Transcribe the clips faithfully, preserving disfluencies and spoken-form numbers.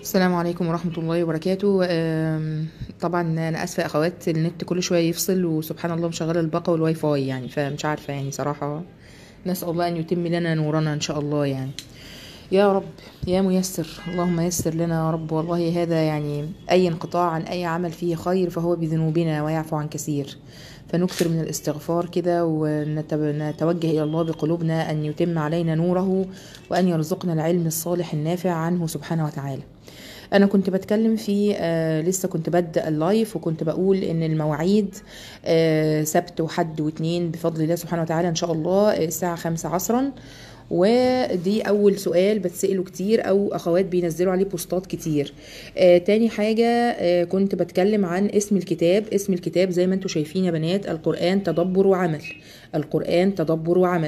السلام عليكم ورحمة الله وبركاته. آم، طبعا أنا آسفة يا أخوات، النت كل شوية يفصل وسبحان الله مشغلة الباقة والواي فاي يعني، فمش عارفة يعني صراحة. نسأل الله أن يتم لنا نورنا إن شاء الله يعني. يا رب يا ميسر، اللهم يسر لنا يا رب. والله هذا يعني أي انقطاع عن أي عمل فيه خير فهو بذنوبنا ويعفو عن كثير، فنكثر من الاستغفار كده ونتوجه إلى الله بقلوبنا أن يتم علينا نوره وأن يرزقنا العلم الصالح النافع عنه سبحانه وتعالى. انا كنت بتكلم في آه لسه كنت ببدا اللايف، وكنت بقول ان المواعيد آه سبت وحد واثنين بفضل الله سبحانه وتعالى ان شاء الله الساعه خمسة عصرا. ودي اول سؤال بتسأله كتير او اخوات بينزلوا عليه بوستات كتير. آه تاني حاجة، آه كنت بتكلم عن اسم الكتاب. اسم الكتاب زي ما انتم شايفين يا بنات، القرآن تدبر وعمل. القرآن تدبر وعمل.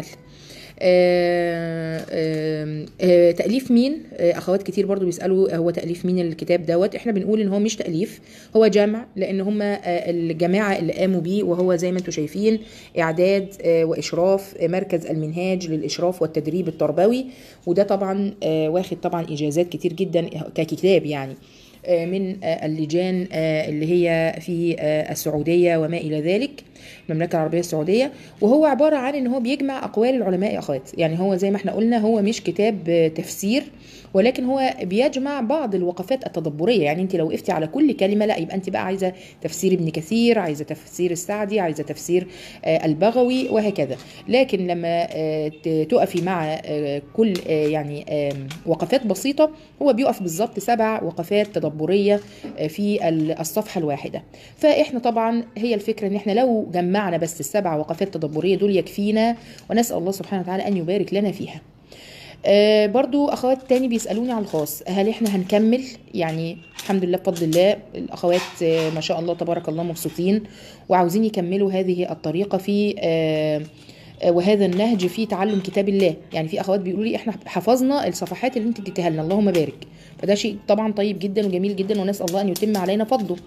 آه آه آه تأليف مين؟ آه اخوات كتير برضو بيسألوا هو تأليف مين الكتاب دوت. احنا بنقول ان هو مش تأليف، هو جمع، لان هم آه الجماعة اللي قاموا بيه، وهو زي ما انتم شايفين اعداد آه واشراف آه مركز المنهاج للاشراف والتدريب التربوي. وده طبعا آه واخد طبعا اجازات كتير جدا ككتاب يعني من اللجان اللي هي في السعودية وما إلى ذلك، المملكة العربية السعودية. وهو عبارة عن ان هو بيجمع اقوال العلماء يا اخوات، يعني هو زي ما احنا قلنا هو مش كتاب تفسير، ولكن هو بيجمع بعض الوقفات التدبرية. يعني انت لو وقفتي على كل كلمة لا، يبقى انت بقى عايزة تفسير ابن كثير، عايزة تفسير السعدي، عايزة تفسير البغوي وهكذا. لكن لما تقفي مع كل يعني وقفات بسيطة، هو بيقف بالظبط سبع وقفات تدبرية في الصفحة الواحدة. فاحنا طبعا هي الفكرة ان احنا لو جمعنا بس السبع وقفات تدبرية دول يكفينا، ونسأل الله سبحانه وتعالى ان يبارك لنا فيها. آه برضو اخوات تاني بيسألوني على الخاص، هل احنا هنكمل؟ يعني الحمد لله بفضل الله الاخوات آه ما شاء الله تبارك الله مبسوطين وعاوزين يكملوا هذه الطريقة في آه وهذا النهج في تعلم كتاب الله. يعني في اخوات بيقولوا لي احنا حفظنا الصفحات اللي انت اديتها لنا، اللهم بارك. فده شيء طبعا طيب جدا وجميل جدا، ونسأل الله ان يتم علينا فضله.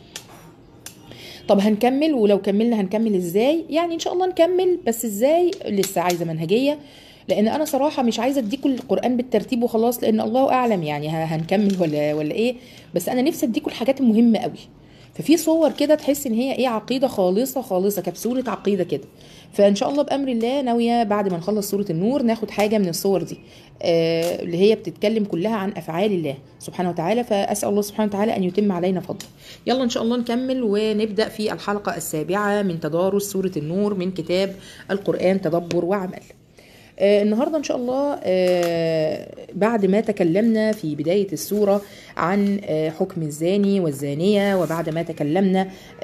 طب هنكمل، ولو كملنا هنكمل ازاي؟ يعني ان شاء الله نكمل، بس ازاي لسه عايزه منهجيه، لان انا صراحه مش عايزه اديكم القران بالترتيب وخلاص، لان الله اعلم يعني هنكمل ولا ولا ايه. بس انا نفسي اديكم الحاجات المهمه قوي. ففي صور كده تحس ان هي ايه، عقيده خالصه خالصه، كبسوله عقيده كده. فان شاء الله بامر الله ناويه بعد ما نخلص سوره النور ناخد حاجه من الصور دي آه اللي هي بتتكلم كلها عن افعال الله سبحانه وتعالى. فاسال الله سبحانه وتعالى ان يتم علينا فضله. يلا ان شاء الله نكمل ونبدا في الحلقه السابعه من تدارس سوره النور من كتاب القرآن تدبر وعمل. آه النهاردة إن شاء الله آه بعد ما تكلمنا في بداية السورة عن آه حكم الزاني والزانية، وبعد ما تكلمنا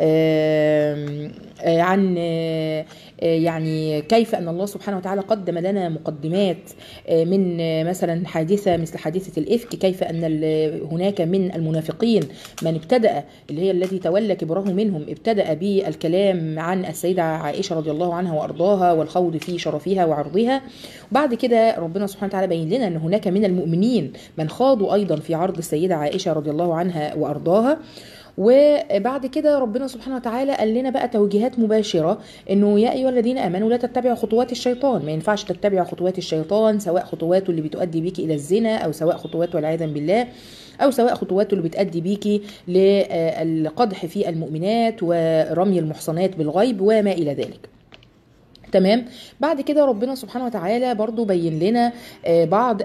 آه آه عن آه يعني كيف أن الله سبحانه وتعالى قدم لنا مقدمات آه من آه مثلا حادثة مثل حادثة الإفك، كيف أن هناك من المنافقين من ابتدأ، اللي هي الذي تولى كبره منهم، ابتدأ بالكلام عن السيدة عائشة رضي الله عنها وأرضاها والخوض في شرفها وعرضها. وبعد كده ربنا سبحانه وتعالى بين لنا ان هناك من المؤمنين من خاضوا ايضا في عرض السيدة عائشة رضي الله عنها وارضاها. وبعد كده ربنا سبحانه وتعالى قال لنا بقى توجيهات مباشرة، انه يا ايها الذين امنوا لا تتبعوا خطوات الشيطان. ما ينفعش تتبعوا خطوات الشيطان، سواء خطواته اللي بتؤدي بيكي الى الزنا، او سواء خطواته والعياذا بالله، او سواء خطواته اللي بتؤدي بيكي للقدح في المؤمنات ورمي المحصنات بالغيب وما الى ذلك. تمام. بعد كده ربنا سبحانه وتعالى برضو بين لنا بعض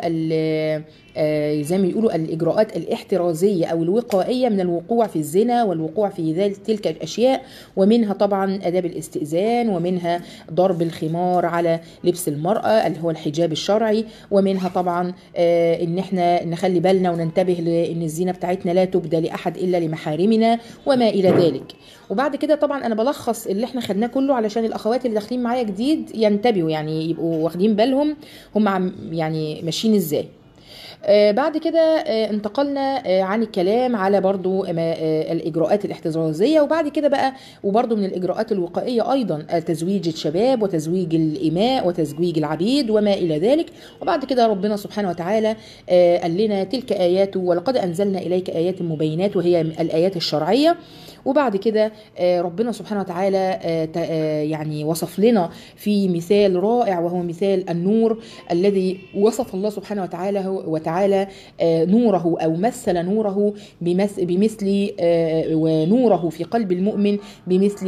زي ما يقولوا الإجراءات الاحترازية أو الوقائية من الوقوع في الزنا والوقوع في ذلك تلك الأشياء، ومنها طبعا أداب الاستئذان، ومنها ضرب الخمار على لبس المرأة اللي هو الحجاب الشرعي، ومنها طبعا إن احنا نخلي بالنا وننتبه لأن الزنا بتاعتنا لا تبدى لأحد إلا لمحارمنا وما إلى ذلك. وبعد كده طبعا أنا بلخص اللي احنا خدناه كله علشان الأخوات اللي داخلين معايا جديد ينتبهوا، يعني يبقوا واخدين بالهم هم عم يعني ماشيين ازاي. آه بعد كده آه انتقلنا آه عن الكلام على برضو آه الإجراءات الاحترازية، وبعد كده بقى وبرضو من الإجراءات الوقائية أيضا تزويج الشباب وتزويج الإماء وتزويج العبيد وما إلى ذلك. وبعد كده ربنا سبحانه وتعالى آه قال لنا تلك آياته ولقد أنزلنا إليك آيات مبينات، وهي الآيات الشرعية. وبعد كده ربنا سبحانه وتعالى يعني وصف لنا في مثال رائع، وهو مثال النور الذي وصف الله سبحانه وتعالى وتعالى نوره أو مثل نوره بمثل ونوره في قلب المؤمن بمثل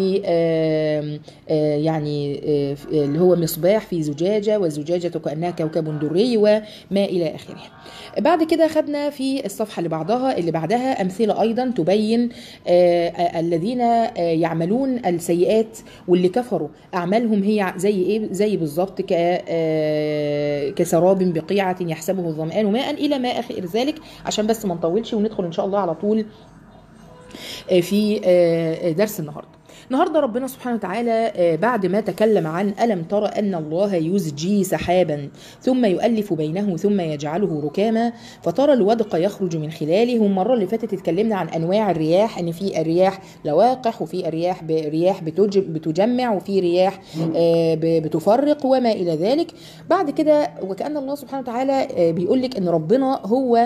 يعني اللي هو مصباح في زجاجة، والزجاجة كأنها كوكب دري وما إلى آخره. بعد كده خدنا في الصفحة اللي بعدها اللي بعدها أمثلة أيضا تبين الذين يعملون السيئات واللي كفروا أعمالهم هي زي إيه؟ زي بالظبط كسراب بقيعة يحسبه الظمآن ماء إلى ما آخر ذلك، عشان بس ما نطولش وندخل إن شاء الله على طول في درس النهارده. النهارده ربنا سبحانه وتعالى بعد ما تكلم عن ألم ترى أن الله يزجي سحابا ثم يؤلف بينه ثم يجعله ركاما فترى الودق يخرج من خلاله. والمره اللي فاتت اتكلمنا عن انواع الرياح، ان في الرياح لواقح وفي الرياح رياح بتجمع وفي رياح بتفرق وما الى ذلك. بعد كده وكأن الله سبحانه وتعالى بيقول لك ان ربنا هو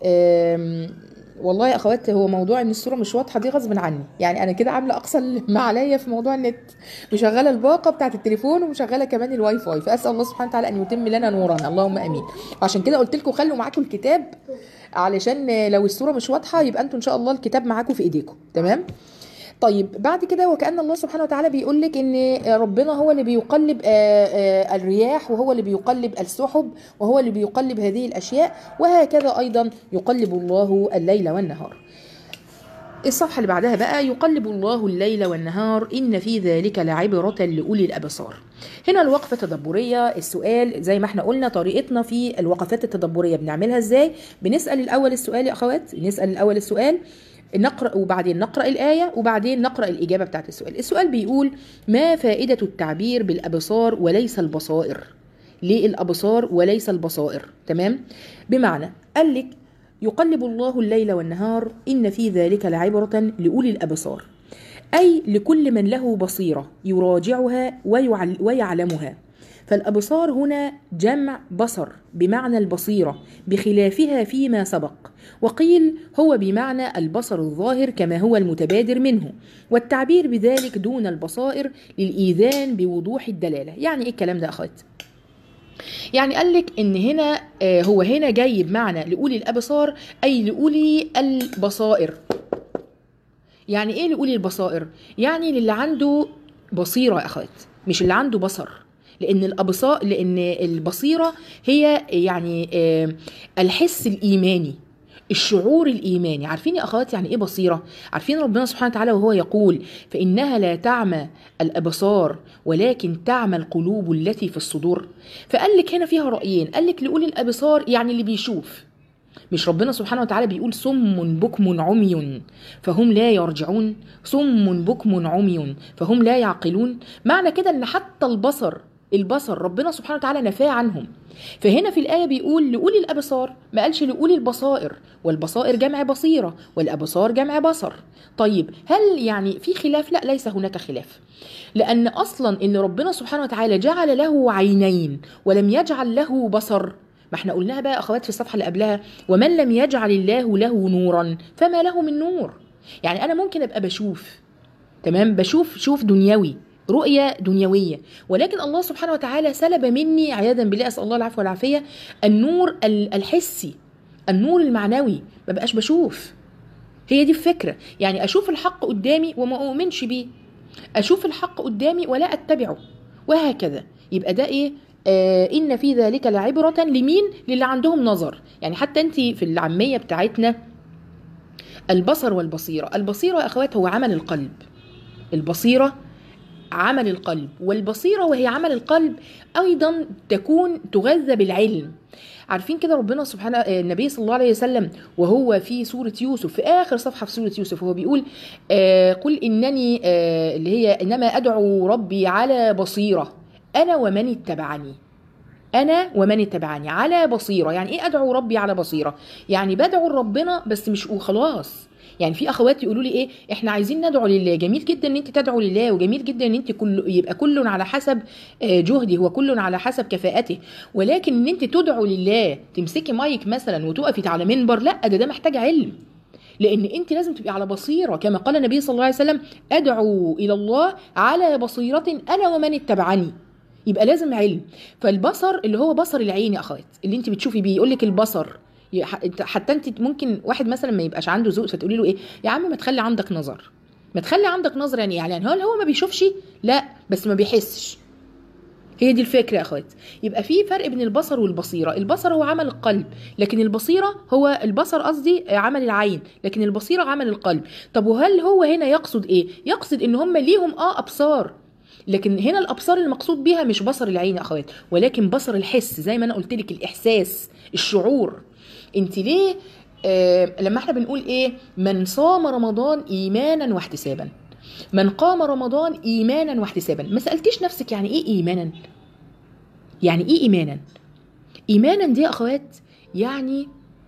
والله يا اخوات هو موضوع ان الصوره مش واضحه دي غصب عني، يعني انا كده عامله اقصى ما عليا في موضوع النت، مشغله الباقه بتاعه التليفون ومشغله كمان الواي فاي، فاسال الله سبحانه وتعالى ان يتم لنا نورنا اللهم امين. عشان كده قلت لكم خلوا معاكم الكتاب علشان لو الصوره مش واضحه يبقى انتوا ان شاء الله الكتاب معاكم في ايديكم. تمام. طيب بعد كده وكأن الله سبحانه وتعالى بيقول لك ان ربنا هو اللي بيقلب الرياح وهو اللي بيقلب السحب وهو اللي بيقلب هذه الاشياء، وهكذا ايضا يقلب الله الليل والنهار. الصفحة اللي بعدها بقى يقلب الله الليل والنهار إن في ذلك لعبرة لأولي الأبصار. هنا الوقفة التدبرية. السؤال زي ما احنا قلنا طريقتنا في الوقفات التدبرية بنعملها ازاي؟ بنسأل الأول السؤال يا أخوات، نسأل الأول السؤال نقرأ وبعدين نقرأ الآية وبعدين نقرأ الإجابة بتاعت السؤال. السؤال بيقول ما فائدة التعبير بالأبصار وليس البصائر؟ ليه الأبصار وليس البصائر؟ تمام. بمعنى قال لك يقلب الله الليل والنهار إن في ذلك لعبرة لأولي الأبصار، أي لكل من له بصيرة يراجعها ويعلمها. فالأبصار هنا جمع بصر بمعنى البصيرة بخلافها فيما سبق، وقيل هو بمعنى البصر الظاهر كما هو المتبادر منه، والتعبير بذلك دون البصائر للإيذان بوضوح الدلالة. يعني إيه الكلام ده أخوات؟ يعني قال لك ان هنا آه هو هنا جاي بمعنى لأولي الأبصار أي لأولي البصائر. يعني ايه لأولي البصائر؟ يعني للي عنده بصيرة يا أخوات، مش اللي عنده بصر، لأن الأبصار لأن البصيرة هي يعني آه الحس الإيماني، الشعور الإيماني. عارفين يا أخوات يعني إيه بصيرة؟ عارفين ربنا سبحانه وتعالى وهو يقول فإنها لا تعمى الأبصار ولكن تعمى القلوب التي في الصدور. فقال لك هنا فيها رأيين، قال لك لأولي الأبصار يعني اللي بيشوف، مش ربنا سبحانه وتعالى بيقول صم بكم عمي فهم لا يرجعون، صم بكم عمي فهم لا يعقلون. معنى كده ان حتى البصر البصر ربنا سبحانه وتعالى نفاه عنهم. فهنا في الآية بيقول لأولي الأبصار، ما قالش لأولي البصائر، والبصائر جمع بصيرة والأبصار جمع بصر. طيب هل يعني في خلاف؟ لا، ليس هناك خلاف، لأن أصلا إن ربنا سبحانه وتعالى جعل له عينين ولم يجعل له بصر. ما احنا قلناها بقى أخوات في الصفحة اللي قبلها، ومن لم يجعل الله له نورا فما له من نور. يعني أنا ممكن أبقى بشوف، تمام، بشوف شوف دنيوي، رؤية دنيوية، ولكن الله سبحانه وتعالى سلب مني عياذا بالله، أسأل الله العفو والعافية، النور الحسي، النور المعنوي، ما بقاش بشوف. هي دي الفكرة. يعني أشوف الحق قدامي وما أؤمنش بيه، أشوف الحق قدامي ولا أتبعه، وهكذا. يبقى ده إيه؟ آه إن في ذلك لعبرة لمين؟ للي عندهم نظر. يعني حتى أنت في العامية بتاعتنا البصر والبصيرة، البصيرة يا أخوات هو عمل القلب، البصيرة عمل القلب، والبصيرة وهي عمل القلب أيضا تكون تغذى بالعلم. عارفين كده ربنا سبحانه النبي صلى الله عليه وسلم وهو في سورة يوسف، في آخر صفحة في سورة يوسف، هو بيقول آه قل إنني آه اللي هي إنما أدعو ربي على بصيرة أنا ومن اتبعني، أنا ومن اتبعني على بصيرة. يعني إيه أدعو ربي على بصيرة؟ يعني بدعو ربنا بس مش وخلاص. يعني في اخوات يقولوا لي ايه، احنا عايزين ندعو لله. جميل جدا ان انت تدعو لله، وجميل جدا ان انت كل يبقى كل على حسب جهده وكل على حسب كفاءته، ولكن ان انت تدعو لله تمسكي مايك مثلا وتقفي على منبر، لا، ده ده محتاج علم، لان انت لازم تبقي على بصيره، كما قال النبي صلى الله عليه وسلم ادعو الى الله على بصيره انا ومن اتبعني. يبقى لازم علم. فالبصر اللي هو بصر العين يا اخوات، اللي انت بتشوفي بيه، يقول لك البصر حتى انت ممكن واحد مثلا ما يبقاش عنده ذوق فتقولي له ايه يا عم ما تخلي عندك نظر، ما تخلي عندك نظر يعني يعني هو هو ما بيشوفش؟ لا بس ما بيحسش. هي دي الفكره يا اخوات. يبقى في فرق بين البصر والبصيره. البصر هو عمل القلب، لكن البصيره هو البصر قصدي عمل العين، لكن البصيره عمل القلب. طب وهل هو هنا يقصد ايه؟ يقصد ان هم ليهم اه ابصار، لكن هنا الابصار المقصود بيها مش بصر العين يا اخوات، ولكن بصر الحس، زي ما انا قلت لك، الاحساس، الشعور. انت ليه آه لما احنا بنقول ايه من صام رمضان ايمانا واحتسابا، من قام رمضان ايمانا واحتسابا، ما سالتيش نفسك يعني ايه ايمانا؟ يعني ايه ايمانا؟ ايمانا دي يا اخوات يعني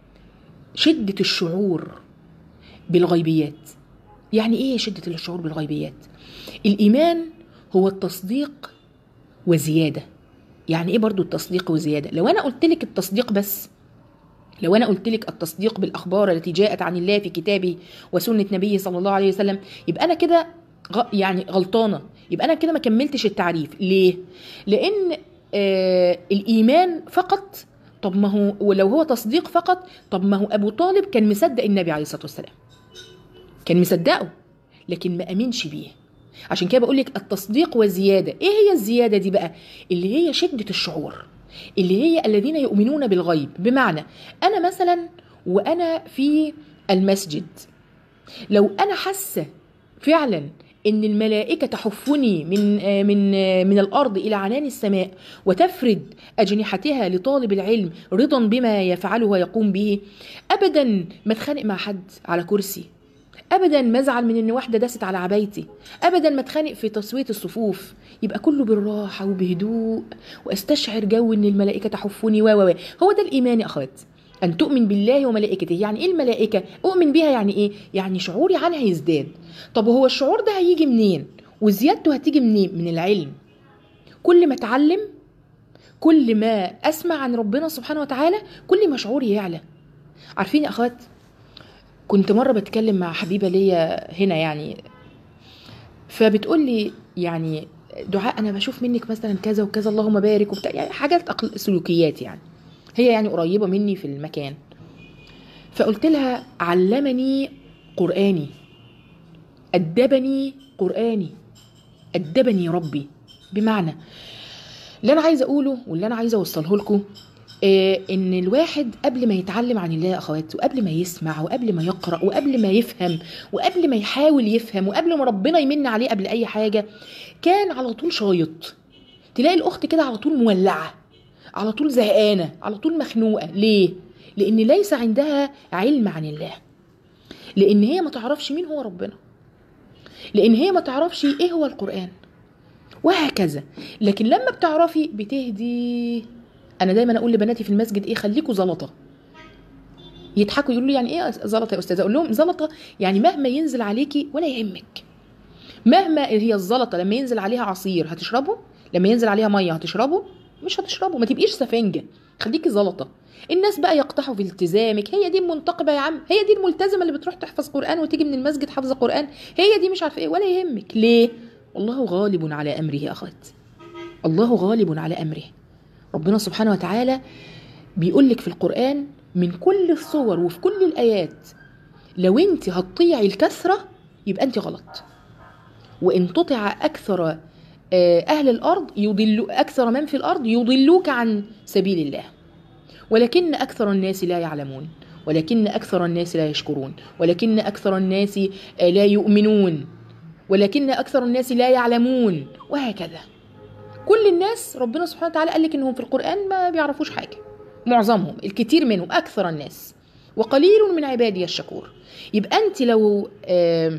شده الشعور بالغيبيات. يعني ايه شده الشعور بالغيبيات؟ الايمان هو التصديق وزياده. يعني ايه برضو التصديق وزياده؟ لو انا قلت لك التصديق بس، لو انا قلت لك التصديق بالاخبار التي جاءت عن الله في كتابه وسنه نبيه صلى الله عليه وسلم، يبقى انا كده يعني غلطانه، يبقى انا كده ما كملتش التعريف. ليه؟ لان آه الايمان فقط، طب ما هو ولو هو تصديق فقط، طب ما هو ابو طالب كان مصدق النبي عليه الصلاه والسلام، كان مصدقه لكن ما امنش بيه. عشان كده بقول لك التصديق وزياده. ايه هي الزياده دي بقى؟ اللي هي شده الشعور، اللي هي الذين يؤمنون بالغيب. بمعنى انا مثلا وانا في المسجد، لو انا حاسه فعلا ان الملائكه تحفني من من من الارض الى عنان السماء وتفرد اجنحتها لطالب العلم رضا بما يفعله ويقوم به، ابدا ما اتخانق مع حد على كرسي، ابدا ما ازعل من ان واحده دست على عبايتي، ابدا ما اتخانق في تسويه الصفوف، يبقى كله بالراحه وبهدوء، واستشعر جو ان الملائكه تحفني و و هو ده الايمان يا اخوات، ان تؤمن بالله وملائكته. يعني ايه الملائكه؟ اؤمن بيها يعني ايه؟ يعني شعوري عنها يزداد. طب وهو الشعور ده هيجي منين؟ وزيادته هتيجي منين؟ من العلم. كل ما اتعلم، كل ما اسمع عن ربنا سبحانه وتعالى، كل ما شعوري يعلى. عارفين يا اخوات، كنت مرة بتكلم مع حبيبة ليا هنا يعني، فبتقول لي يعني دعاء أنا بشوف منك مثلا كذا وكذا اللهم بارك وبتاع، يعني حاجات سلوكيات يعني، هي يعني قريبة مني في المكان. فقلت لها علمني قرآني، أدبني قرآني، أدبني ربي. بمعنى اللي أنا عايزة أقوله واللي أنا عايزة أوصله لكم إيه، ان الواحد قبل ما يتعلم عن الله يا اخوات، وقبل ما يسمع وقبل ما يقرأ وقبل ما يفهم وقبل ما يحاول يفهم وقبل ما ربنا يمن عليه قبل اي حاجة، كان على طول شايط. تلاقي الاخت كده على طول مولعة، على طول زهقانة، على طول مخنوقة. ليه؟ لان ليس عندها علم عن الله، لان هي ما تعرفش مين هو ربنا، لان هي ما تعرفش ايه هو القرآن، وهكذا. لكن لما بتعرفي بتهدي. انا دايما اقول لبناتي في المسجد ايه، خليكوا زلطه. يضحكوا يقولوا لي يعني ايه زلطه يا استاذه؟ اقول لهم زلطه يعني مهما ينزل عليكي ولا يهمك. مهما هي الزلطه، لما ينزل عليها عصير هتشربه، لما ينزل عليها ميه هتشربه؟ مش هتشربه. ما تبقيش سفنجه، خليكي زلطه. الناس بقى يقتحوا في التزامك، هي دي المنتقبه يا عم، هي دي الملتزمه اللي بتروح تحفظ قران وتيجي من المسجد حافظه قران، هي دي مش عارفه ايه، ولا يهمك. ليه؟ والله غالب على امره يا اخوات، الله غالب على امره. ربنا سبحانه وتعالى بيقول لك في القرآن من كل الصور وفي كل الآيات، لو انت هتطيعي الكثرة يبقى انت غلط، وان تطيع أكثر أهل الأرض يضلوا، أكثر من في الأرض يضلوك عن سبيل الله، ولكن أكثر الناس لا يعلمون، ولكن أكثر الناس لا يشكرون، ولكن أكثر الناس لا يؤمنون، ولكن أكثر الناس لا يعلمون، وهكذا. كل الناس ربنا سبحانه وتعالى قال لك انهم في القرآن ما بيعرفوش حاجة، معظمهم، الكثير منهم، اكثر الناس، وقليل من عبادي الشكور. يبقى انت لو آه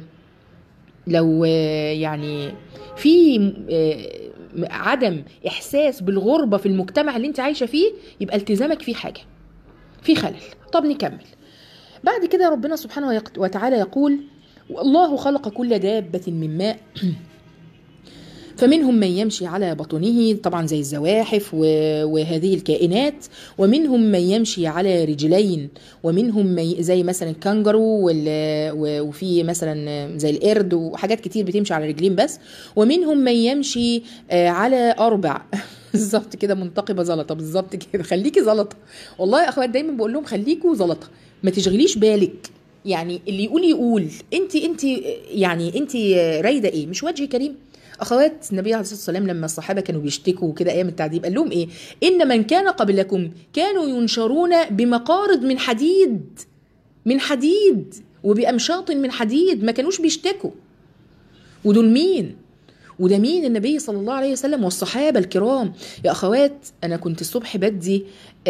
لو آه يعني في آه عدم احساس بالغربة في المجتمع اللي انت عايشة فيه، يبقى التزامك فيه حاجة، في خلل. طب نكمل. بعد كده ربنا سبحانه وتعالى يقول الله خلق كل دابة من ماء فمنهم من يمشي على بطنه، طبعا زي الزواحف وهذه الكائنات، ومنهم من يمشي على رجلين، ومنهم من زي مثلا الكنجرو، وفي مثلا زي القرد وحاجات كتير بتمشي على رجلين بس، ومنهم من يمشي على أربع. بالظبط كده، منتقبة زلطة، بالظبط كده، خليكي زلطة. والله يا أخوات دايما بقول لهم خليكوا زلطة، ما تشغليش بالك، يعني اللي يقول يقول، انت انت يعني انت رايده ايه، مش وجه كريم. اخوات النبي عليه الصلاه والسلام لما الصحابه كانوا بيشتكوا كده ايام التعذيب قال لهم ايه؟ ان من كان قبلكم كانوا ينشرون بمقارض من حديد، من حديد وبامشاط من حديد، ما كانوش بيشتكوا. ودول مين؟ وده مين؟ النبي صلى الله عليه وسلم والصحابه الكرام. يا اخوات انا كنت الصبح بدي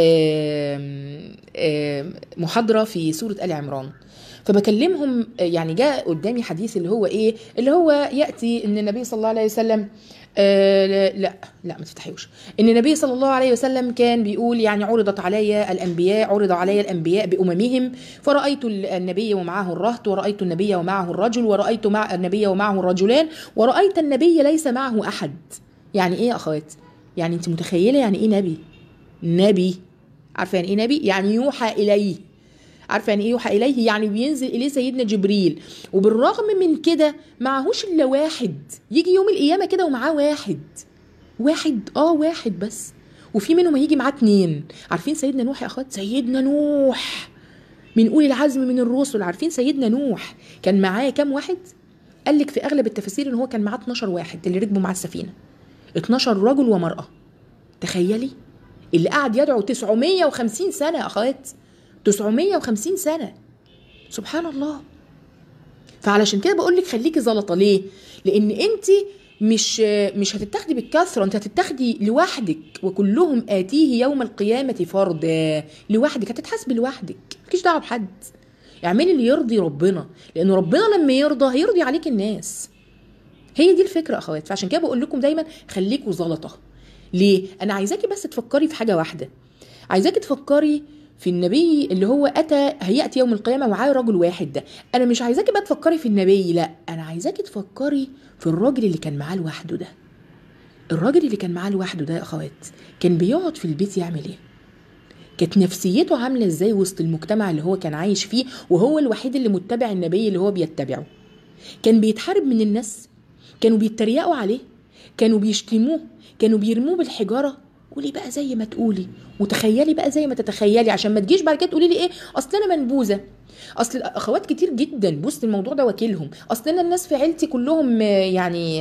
آم آم محاضره في سوره ال عمران، فبكلمهم، يعني جاء قدامي حديث اللي هو ايه، اللي هو ياتي ان النبي صلى الله عليه وسلم آه لا لا ما تفتحيوش، ان النبي صلى الله عليه وسلم كان بيقول يعني عرضت علي الانبياء، عرض علي الانبياء باممهم، فرايت النبي ومعه الرهط، ورايت النبي ومعه الرجل، ورايت مع النبي ومعه الرجلان، ورايت النبي ليس معه احد. يعني ايه يا اخوات؟ يعني انت متخيله يعني ايه نبي؟ نبي، عارفه يعني ايه نبي؟ يعني يوحى اليه. عارفه يعني ايه يوحى اليه؟ يعني بينزل اليه سيدنا جبريل، وبالرغم من كده معهوش الا واحد، يجي يوم القيامه كده ومعاه واحد، واحد اه واحد بس، وفي منهم هيجي معاه اتنين. عارفين سيدنا نوح يا اخوات؟ سيدنا نوح من اولي العزم من الرسل. عارفين سيدنا نوح كان معاه كام واحد؟ قال لك في اغلب التفاسير ان هو كان معاه اتناشر واحد اللي ركبوا معاه السفينه، اتناشر رجل ومراه. تخيلي اللي قعد يدعو تسعمية وخمسين سنه يا اخوات، تسعمية وخمسين سنه، سبحان الله. فعلشان كده بقول لك خليكي زلطه. ليه؟ لان انت مش مش هتتاخدي بالكثره، انت هتتاخدي لوحدك، وكلهم اتيه يوم القيامه فردا. لوحدك، هتتحاسبي لوحدك، مالكيش دعوه بحد. اعملي اللي يرضي ربنا، لان ربنا لما يرضى هيرضي عليك الناس. هي دي الفكره اخوات. فعشان كده بقول لكم دايما خليكوا زلطه. ليه؟ انا عايزاكي بس تفكري في حاجه واحده، عايزاكي تفكري في النبي اللي هو اتى هياتي يوم القيامه ومعاه رجل واحد ده. انا مش عايزاكي بقى تفكري في النبي، لا، انا عايزاكي تفكري في الراجل اللي كان معاه لوحده ده. الراجل اللي كان معاه لوحده ده يا اخوات كان بيقعد في البيت يعمل ايه؟ كانت نفسيته عامله ازاي وسط المجتمع اللي هو كان عايش فيه، وهو الوحيد اللي متبع النبي اللي هو بيتبعه؟ كان بيتحارب من الناس، كانوا بيتريقوا عليه، كانوا بيشتموه، كانوا بيرموه بالحجاره. قولي بقى زي ما تقولي، وتخيلي بقى زي ما تتخيلي، عشان ما تجيش بعد كده تقولي لي ايه، اصل انا منبوذه. اصل اخوات كتير جدا بص الموضوع ده واكلهم، اصل انا الناس في عيلتي كلهم يعني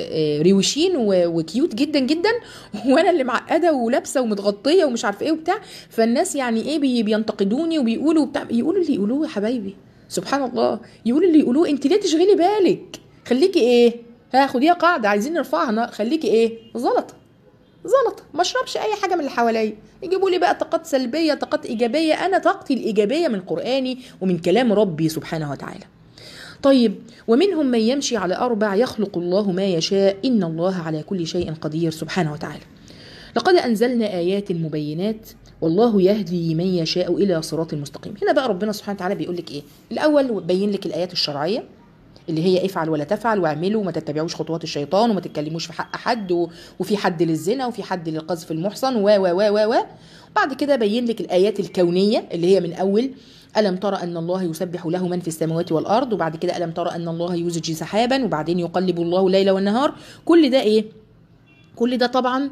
روشين وكيوت جدا جدا، وانا اللي معقده ولابسه ومتغطيه ومش عارفه ايه وبتاع، فالناس يعني ايه بينتقدوني وبيقولوا بتاع. يقولوا اللي يقولوه يا حبايبي، سبحان الله، يقولوا اللي يقولوه. انت ليه تشغلي بالك؟ خليكي ايه، ها خديها قاعده عايزين نرفعها، خليكي ايه، زلطه زلطه، ما اشربش اي حاجه من اللي حواليا. يجيبوا لي بقى طاقات سلبيه طاقات ايجابيه، انا طاقتي الايجابيه من قراني ومن كلام ربي سبحانه وتعالى. طيب، ومنهم من يمشي على اربع يخلق الله ما يشاء ان الله على كل شيء قدير سبحانه وتعالى. لقد انزلنا ايات مبينات والله يهدي من يشاء الى صراط مستقيم. هنا بقى ربنا سبحانه وتعالى بيقول لك ايه؟ الاول بين لك الايات الشرعيه اللي هي افعل ولا تفعل، واعملوا وما تتبعوش خطوات الشيطان، وما تتكلموش في حق حد، و... وفي حد للزنا وفي حد للقذف المحصن و و و و و بعد كده بين لك الايات الكونيه اللي هي من اول ألم ترى أن الله يسبح له من في السماوات والأرض، وبعد كده ألم ترى أن الله يزجي سحابا، وبعدين يقلب الله الليل والنهار. كل ده إيه؟ كل ده طبعا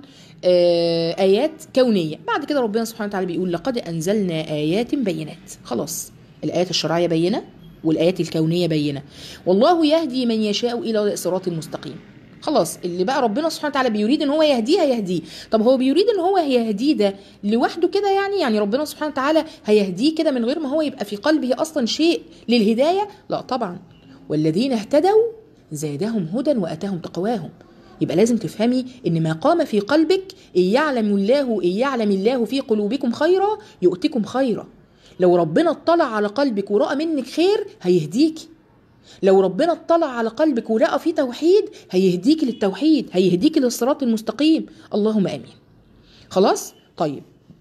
آه آيات كونية. بعد كده ربنا سبحانه وتعالى بيقول لقد أنزلنا آيات بينات. خلاص، الآيات الشرعية بينة والآيات الكونية بينة. والله يهدي من يشاء إلى صراط المستقيم. خلاص، اللي بقى ربنا سبحانه وتعالى بيريد ان هو يهديه هيهديه. طب هو بيريد ان هو هيهديه ده لوحده كده يعني يعني ربنا سبحانه وتعالى هيهديه كده من غير ما هو يبقى في قلبه اصلا شيء للهداية؟ لا طبعا. والذين اهتدوا زادهم هدى واتاهم تقواهم. يبقى لازم تفهمي ان ما قام في قلبك ان يعلم الله ان يعلم الله في قلوبكم خيرا يؤتكم خيرا. لو ربنا اطلع على قلبك ورأى منك خير هيهديكي. لو ربنا اطلع على قلبك ولقى فيه توحيد هيهديكي للتوحيد، هيهديكي للصراط المستقيم. اللهم امين. خلاص؟ طيب،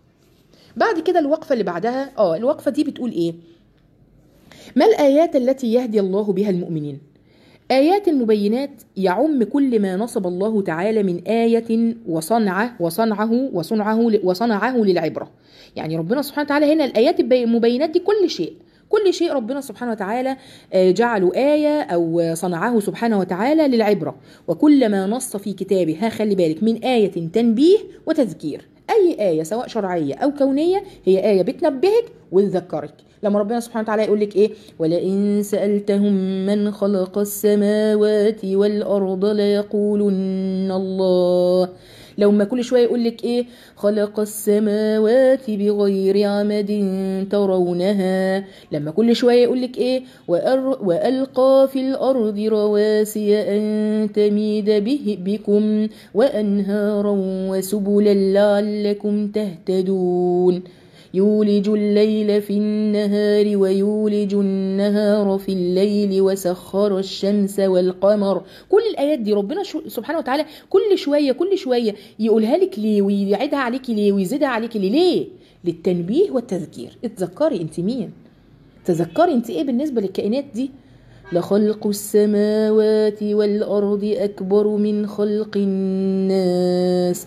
بعد كده الوقفة اللي بعدها اه الوقفة دي بتقول ايه؟ ما الآيات التي يهدي الله بها المؤمنين؟ آيات المبينات يعم كل ما نصب الله تعالى من آية وصنعه وصنعه وصنعه وصنعه للعبرة. يعني ربنا سبحانه وتعالى هنا الآيات المبينات دي كل شيء، كل شيء ربنا سبحانه وتعالى جعله آية أو صنعه سبحانه وتعالى للعبرة. وكل ما نص في كتابه، ها خلي بالك، من آية تنبيه وتذكير. أي آية سواء شرعية أو كونية هي آية بتنبهك وتذكرك. لما ربنا سبحانه وتعالى يقول لك إيه؟ ولئن سألتهم من خلق السماوات والأرض ليقولن الله. لو ما كل شوية يقول لك إيه؟ خلق السماوات بغير عمد ترونها. لما كل شوية يقول لك إيه؟ وألقى في الأرض رواسي أن تميد به بكم وأنهارا وسبلا لعلكم تهتدون. يولج الليل في النهار ويولج النهار في الليل وسخر الشمس والقمر. كل الآيات دي ربنا سبحانه وتعالى كل شوية كل شوية يقولها لك ليه ويعيدها عليكي ليه ويزيدها عليكي ليه؟ ليه؟ للتنبيه والتذكير. اتذكري انت مين، تذكري انت ايه بالنسبة للكائنات دي. لخلق السماوات والأرض أكبر من خلق الناس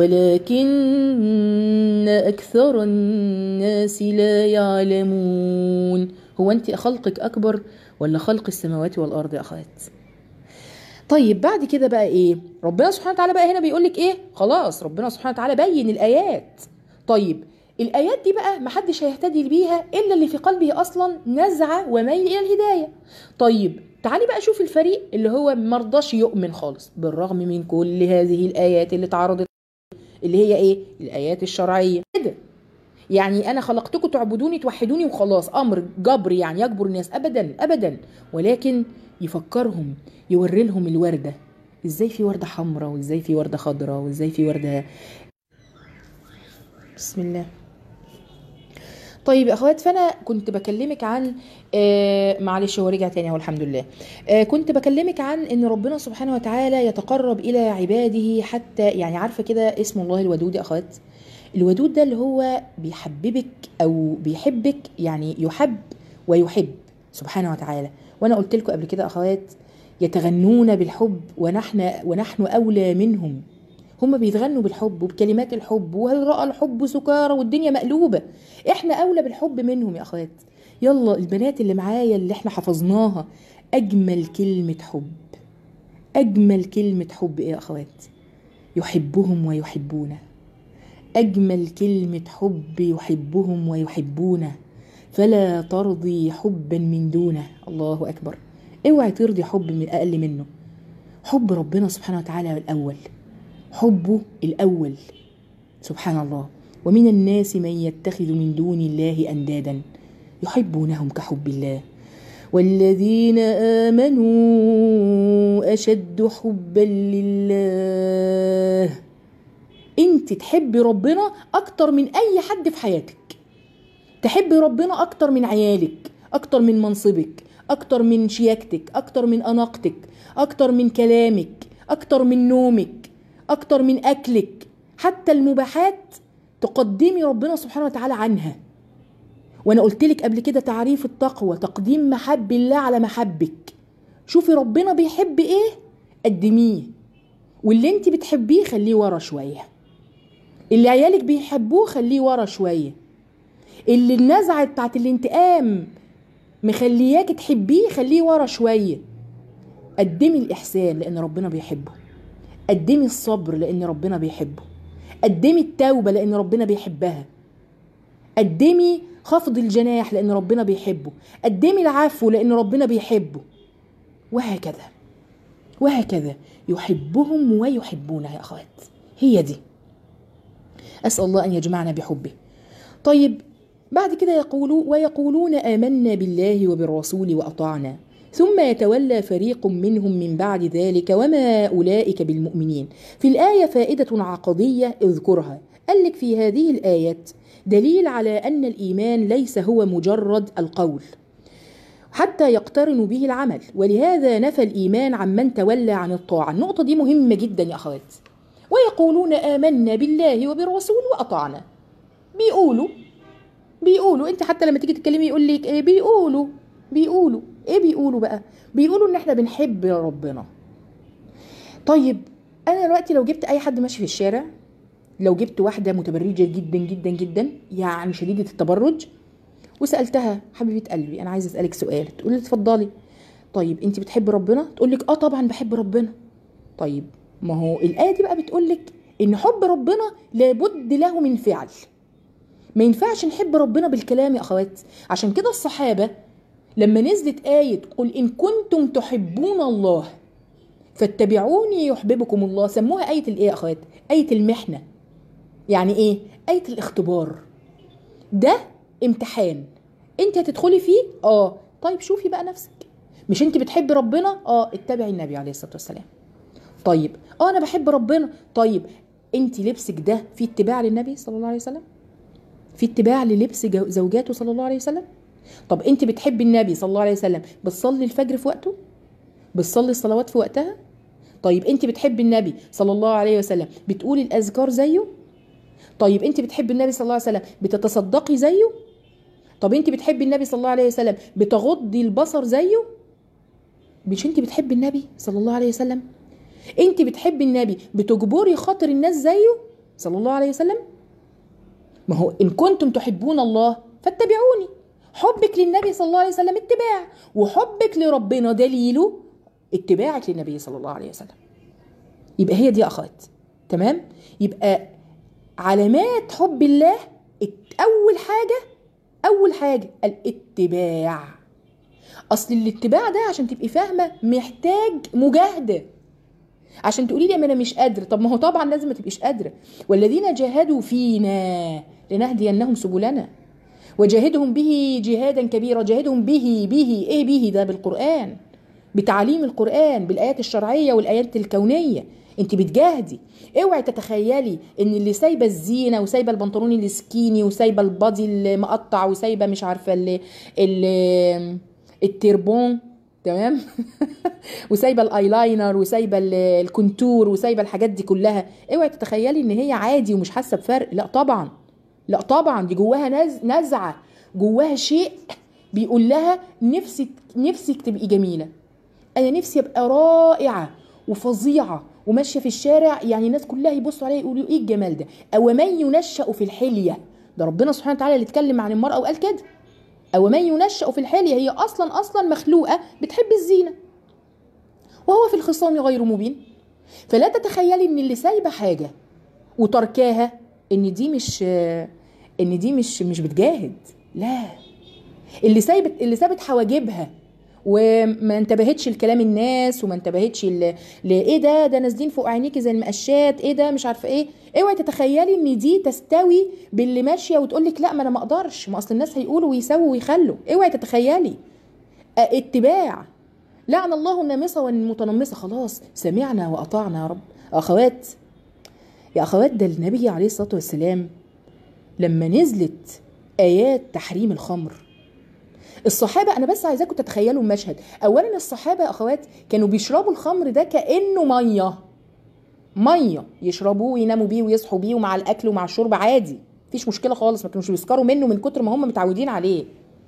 ولكن أكثر الناس لا يعلمون. هو أنت خلقك أكبر ولا خلق السماوات والأرض يا أخوات؟ طيب بعد كده بقى إيه؟ ربنا سبحانه وتعالى بقى هنا بيقولك إيه؟ خلاص ربنا سبحانه وتعالى بين الآيات. طيب الآيات دي بقى محدش هيهتدي بيها إلا اللي في قلبه أصلا نزعة وميل إلى الهداية. طيب تعالي بقى شوف الفريق اللي هو مرضاش يؤمن خالص بالرغم من كل هذه الآيات اللي اتعرضت، اللي هي إيه؟ الآيات الشرعية كده. يعني أنا خلقتكم تعبدوني توحدوني وخلاص، أمر جبري يعني يجبر الناس، أبدا أبدا. ولكن يفكرهم، يوري لهم الوردة، إزاي في وردة حمراء وإزاي في وردة خضراء وإزاي في وردة. بسم الله. طيب يا اخوات، فانا كنت بكلمك عن آه معلش هو رجع تاني اهو الحمد لله. آه كنت بكلمك عن ان ربنا سبحانه وتعالى يتقرب الى عباده حتى، يعني عارفه كده اسم الله الودود يا اخوات. الودود ده اللي هو بيحببك او بيحبك، يعني يحب ويحب سبحانه وتعالى. وانا قلت لكم قبل كده اخوات، يتغنون بالحب ونحن ونحن اولى منهم. هم بيتغنوا بالحب وبكلمات الحب، وهل رأى الحب سكارى والدنيا مقلوبة. احنا اولى بالحب منهم يا اخوات. يلا البنات اللي معايا اللي احنا حفظناها، اجمل كلمة حب، اجمل كلمة حب ايه يا اخوات؟ يحبهم ويحبونه. اجمل كلمة حب يحبهم ويحبونه، فلا ترضي حبا من دونه. الله اكبر. اوعي ترضي حب من اقل منه. حب ربنا سبحانه وتعالى الاول، حبه الأول سبحان الله. ومن الناس من يتخذ من دون الله أندادا يحبونهم كحب الله والذين آمنوا أشد حبا لله. انت تحبي ربنا أكتر من أي حد في حياتك، تحبي ربنا أكتر من عيالك، أكتر من منصبك، أكتر من شياكتك، أكتر من أناقتك، أكتر من كلامك، أكتر من نومك، أكتر من أكلك. حتى المباحات تقدمي ربنا سبحانه وتعالى عنها. وأنا قلت لك قبل كده تعريف التقوى، تقديم محب الله على محبك. شوفي ربنا بيحب إيه قدميه، واللي انت بتحبيه خليه ورا شوية، اللي عيالك بيحبوه خليه ورا شوية، اللي النزعة بتاعت الانتقام مخلياك تحبيه خليه ورا شوية. قدمي الإحسان لأن ربنا بيحبه، قدمي الصبر لأن ربنا بيحبه، قدمي التوبة لأن ربنا بيحبها، قدمي خفض الجناح لأن ربنا بيحبه، قدمي العفو لأن ربنا بيحبه، وهكذا وهكذا. يحبهم ويحبونه يا أخوات. هي دي. أسأل الله أن يجمعنا بحبه. طيب بعد كده يقولوا ويقولون آمنا بالله وبالرسول وأطعنا ثم يتولى فريق منهم من بعد ذلك وما أولئك بالمؤمنين. في الآية فائدة عقدية اذكرها. قال لك في هذه الآيات دليل على أن الإيمان ليس هو مجرد القول حتى يقترن به العمل، ولهذا نفى الإيمان عن من تولى عن الطاعة. النقطة دي مهمة جدا يا أخوات. ويقولون آمنا بالله وبالرسول وأطعنا. بيقولوا بيقولوا انت حتى لما تيجي تتكلمي يقول لك ايه؟ بيقولوا بيقولوا ايه بيقولوا بقى؟ بيقولوا ان احنا بنحب ربنا. طيب انا دلوقتي لو جبت اي حد ماشي في الشارع، لو جبت واحده متبرجه جدا جدا جدا يعني شديده التبرج وسالتها حبيبه قلبي انا عايزه اسالك سؤال، تقول لي اتفضلي. طيب انت بتحبي ربنا؟ تقول لك اه طبعا بحب ربنا. طيب ما هو الايه دي بقى بتقول لك ان حب ربنا لابد له من فعل. ما ينفعش نحب ربنا بالكلام يا اخوات. عشان كده الصحابه لما نزلت ايه قل ان كنتم تحبون الله فاتبعوني يحببكم الله، سموها ايه الايه يا اخوات؟ ايه المحنه. يعني ايه؟ ايه الاختبار. ده امتحان انت هتدخلي فيه. اه طيب شوفي بقى نفسك، مش انت بتحبي ربنا؟ اه اتبعي النبي عليه الصلاه والسلام. طيب اه انا بحب ربنا. طيب انت لبسك ده في اتباع للنبي صلى الله عليه وسلم؟ في اتباع للبس زوجاته صلى الله عليه وسلم؟ طب انت بتحبي النبي صلى الله عليه وسلم، بتصلي الفجر في وقته؟ بتصلي الصلوات في وقتها؟ طيب انت بتحبي النبي صلى الله عليه وسلم، بتقولي الاذكار زيه؟ طيب انت بتحبي النبي صلى الله عليه وسلم، بتتصدقي زيه؟ طب انت بتحبي النبي صلى الله عليه وسلم، بتغضي البصر زيه؟ مش انت بتحبي النبي صلى الله عليه وسلم؟ انت بتحبي النبي، بتجبري خاطر الناس زيه صلى الله عليه وسلم؟ ما هو ان كنتم تحبون الله فاتبعوني. حبك للنبي صلى الله عليه وسلم اتباع، وحبك لربنا دليله اتباعك للنبي صلى الله عليه وسلم. يبقى هي دي يا اخوات. تمام؟ يبقى علامات حب الله اول حاجه اول حاجه الاتباع. اصل الاتباع ده عشان تبقي فاهمه محتاج مجاهده. عشان تقولي لي ما انا مش قادره، طب ما هو طبعا لازم ما تبقيش قادره. والذين جاهدوا فينا لنهدينهم سبلنا وجاهدهم به جهادا كبيرا. جاهدهم به به ايه به؟ ده بالقران، بتعليم القران، بالايات الشرعيه والايات الكونيه. انت بتجاهدي. اوعي تتخيلي ان اللي سايبه الزينه وسايبه البنطلون السكيني وسايبه البادي المقطع وسايبه مش عارفه اللي اللي التربون، تمام وسايبه الايلاينر وسايبه الكونتور وسايبه الحاجات دي كلها، اوعي تتخيلي ان هي عادي ومش حاسه بفرق. لا طبعا، لا طبعا، دي جواها نز... نزعه، جواها شيء بيقول لها نفسك نفسك تبقي جميله. انا نفسي ابقى رائعه وفظيعه وماشيه في الشارع يعني الناس كلها يبصوا عليا يقولوا ايه الجمال ده. او من ينشأ في الحليه، ده ربنا سبحانه وتعالى اللي اتكلم عن المراه وقال كده. او من ينشأ في الحليه، هي اصلا اصلا مخلوقه بتحب الزينه وهو في الخصام غير مبين. فلا تتخيلي ان اللي سايبه حاجه وتركاها ان دي مش ان دي مش مش بتجاهد. لا، اللي سايبت اللي سابت حواجبها وما انتبهتش لكلام الناس وما انتبهتش ل... لايه ده ده نازلين فوق عينيكي زي المقشات، ايه ده مش عارفه ايه. اوعي تتخيلي ان دي تستوي باللي ماشيه وتقول لك لا ما انا ما اقدرش، ما اصل الناس هيقولوا ويسووا ويخلوا. اوعي تتخيلي. اتباع. لعن الله النامصه والمتنمصه. خلاص سمعنا واطعنا يا رب. اخوات يا اخوات، ده النبي عليه الصلاه والسلام لما نزلت ايات تحريم الخمر، الصحابه، انا بس عايزاكم تتخيلوا المشهد. اولا الصحابه يا اخوات كانوا بيشربوا الخمر ده كانه ميه ميه، يشربوه ويناموا بيه ويصحوا بيه ومع الاكل ومع الشرب عادي، مفيش مشكله خالص، ما كانوش بيسكروا منه من كتر ما هم متعودين عليه.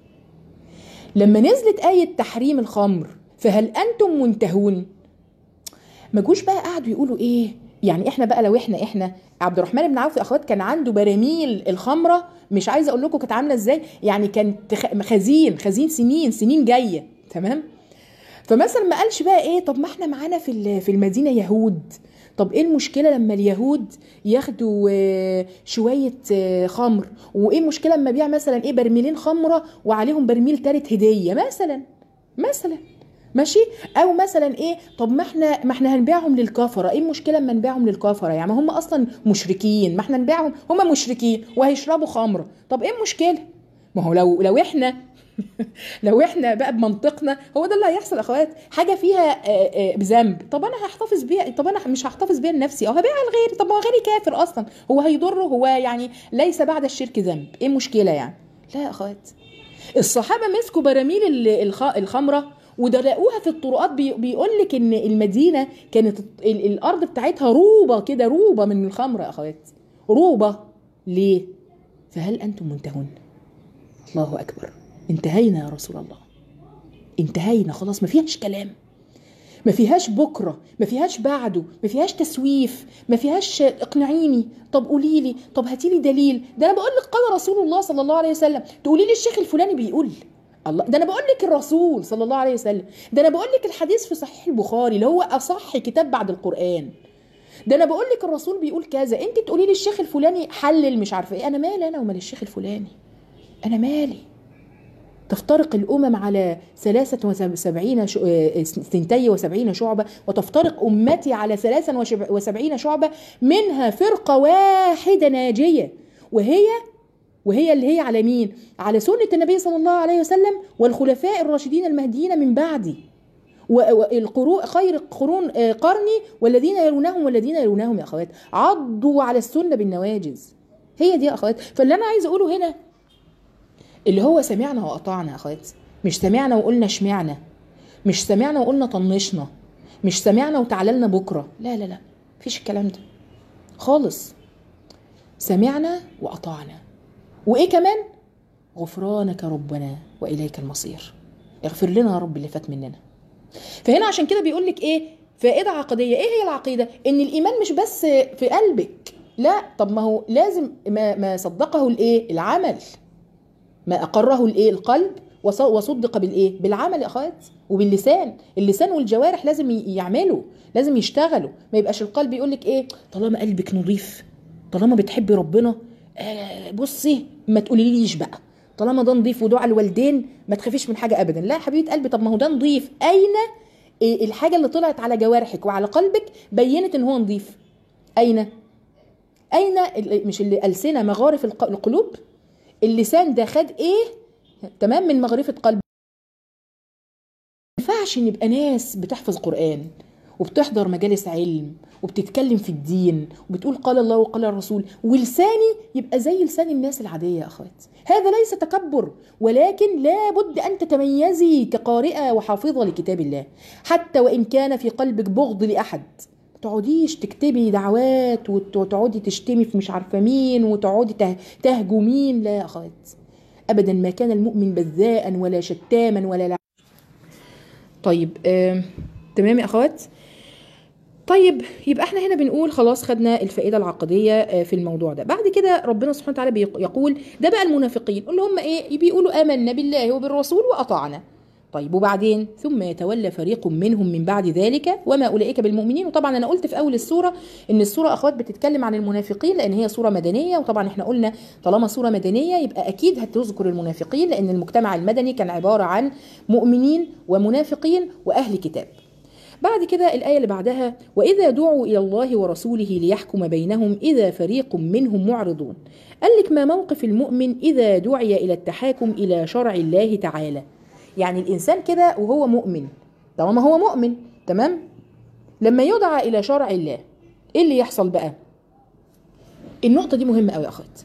لما نزلت ايه تحريم الخمر فهل انتم منتهون، ما جوش بقى قعدوا يقولوا ايه يعني احنا بقى لو احنا احنا عبد الرحمن بن عوف يا اخوات كان عنده براميل الخمره، مش عايزه اقول لكم كانت عامله ازاي، يعني كانت خزين خزين سنين سنين جايه. تمام؟ فمثلا ما قالش بقى ايه طب ما احنا معانا في في المدينه يهود، طب ايه المشكله لما اليهود ياخدوا شويه خمر، وايه المشكله لما بيع مثلا ايه برميلين خمره وعليهم برميل تالت هديه مثلا مثلا ماشي. او مثلا ايه طب ما احنا ما احنا هنبيعهم للكفره، ايه المشكله اما نبيعهم للكفره، يعني هم اصلا مشركين، ما احنا نبيعهم، هم مشركين وهيشربوا خمره، طب ايه المشكله؟ ما هو لو لو احنا لو احنا بقى بمنطقنا هو ده اللي هيحصل اخوات. حاجه فيها بذنب، طب انا هحتفظ بيها، طب انا مش هحتفظ بيها لنفسي او هبيعها لغيري، طب ما هو غيري كافر اصلا، هو هيضره، هو يعني ليس بعد الشرك ذنب، ايه المشكله يعني؟ لا يا اخوات، الصحابه مسكوا براميل الخمره ودلقوها في الطرقات. بيقول لك ان المدينه كانت الارض بتاعتها روبه كده، روبه من الخمره يا اخوات، روبه. ليه؟ فهل انتم منتهون؟ الله اكبر، انتهينا يا رسول الله، انتهينا خلاص، ما فيهاش كلام، ما فيهاش بكره، ما فيهاش بعده، ما فيهاش تسويف، ما فيهاش اقنعيني، طب قولي لي، طب هاتي لي دليل. ده انا بقول لك قال رسول الله صلى الله عليه وسلم، تقولي لي الشيخ الفلاني بيقول الله؟ ده انا بقول لك الرسول صلى الله عليه وسلم، ده انا بقول لك الحديث في صحيح البخاري اللي هو اصح كتاب بعد القرآن، ده انا بقول لك الرسول بيقول كذا، انت تقولي لي الشيخ الفلاني حلل مش عارفه ايه. انا مالي انا ومال الشيخ الفلاني؟ انا مالي؟ تفترق الأمم على ثلاثة وسبعين ش... ثنتي وسبعين شعبة، وتفترق أمتي على ثلاثة وسبعين شعبة، منها فرقة واحدة ناجية، وهي وهي اللي هي على مين؟ على سنة النبي صلى الله عليه وسلم والخلفاء الراشدين المهديين من بعدي، والقرون خير قرون قرني والذين يلونهم والذين يلونهم. يا أخوات عضوا على السنة بالنواجز، هي دي يا أخوات. فاللي أنا عايز أقوله هنا اللي هو سمعنا وقطعنا يا أخوات، مش سمعنا وقلنا شمعنا، مش سمعنا وقلنا طنشنا، مش سمعنا وتعاللنا بكرة، لا لا لا، مفيش الكلام ده خالص. سمعنا وقطعنا، وإيه كمان؟ غفرانك ربنا وإليك المصير، اغفر لنا يا رب اللي فات مننا. فهنا عشان كده بيقولك إيه؟ فائدة عقدية. إيه هي العقيدة؟ إن الإيمان مش بس في قلبك، لا، طب ما هو لازم ما, ما صدقه الإيه؟ العمل، ما أقره الإيه؟ القلب، وصدق بالإيه؟ بالعمل يا أخوات، وباللسان. اللسان والجوارح لازم يعملوا، لازم يشتغلوا. ما يبقاش القلب يقولك إيه؟ طالما قلبك نظيف، طالما بتحبي ربنا، آه بصي ما تقوليليش بقى، طالما ده نظيف ودعاء الوالدين ما تخافيش من حاجة أبدا. لا يا حبيبة قلبي، طب ما هو ده نظيف، أين إيه الحاجة اللي طلعت على جوارحك وعلى قلبك بينت إن هو نظيف؟ أين؟ أين؟ مش اللي ألسنة مغارف القلوب؟ اللسان ده خد ايه؟ تمام، من مغرفة قلب. ما ينفعش ان يبقى ناس بتحفظ قرآن وبتحضر مجالس علم وبتتكلم في الدين وبتقول قال الله وقال الرسول، ولساني يبقى زي لسان الناس العادية يا اخوات. هذا ليس تكبر، ولكن لابد ان تتميزي كقارئة وحافظة لكتاب الله، حتى وان كان في قلبك بغض لأحد. ما تقعديش تكتبي دعوات وتقعدي تشتمي في مش عارفه مين وتقعدي تهجمين، لا يا اخوات ابدا. ما كان المؤمن بذاء ولا شتاما ولا لا. طيب آه، تمام يا اخوات. طيب يبقى احنا هنا بنقول خلاص خدنا الفائده العقديه آه في الموضوع ده. بعد كده ربنا سبحانه وتعالى يقول ده بقى المنافقين اللي هم ايه؟ بيقولوا امنا بالله وبالرسول واطعنا. طيب وبعدين ثم يتولى فريق منهم من بعد ذلك وما أولئك بالمؤمنين. وطبعا أنا قلت في أول السورة إن السورة أخوات بتتكلم عن المنافقين لأن هي سورة مدنية، وطبعا إحنا قلنا طالما سورة مدنية يبقى أكيد هتذكر المنافقين، لأن المجتمع المدني كان عبارة عن مؤمنين ومنافقين وأهل كتاب. بعد كده الآية اللي بعدها وإذا دعوا إلى الله ورسوله ليحكم بينهم إذا فريق منهم معرضون. قال لك ما موقف المؤمن إذا دعي إلى التحاكم إلى شرع الله تعالى؟ يعني الإنسان كده وهو مؤمن، طالما هو مؤمن تمام، لما يدعى إلى شرع الله إيه اللي يحصل بقى؟ النقطة دي مهمة أوي يا أخوات.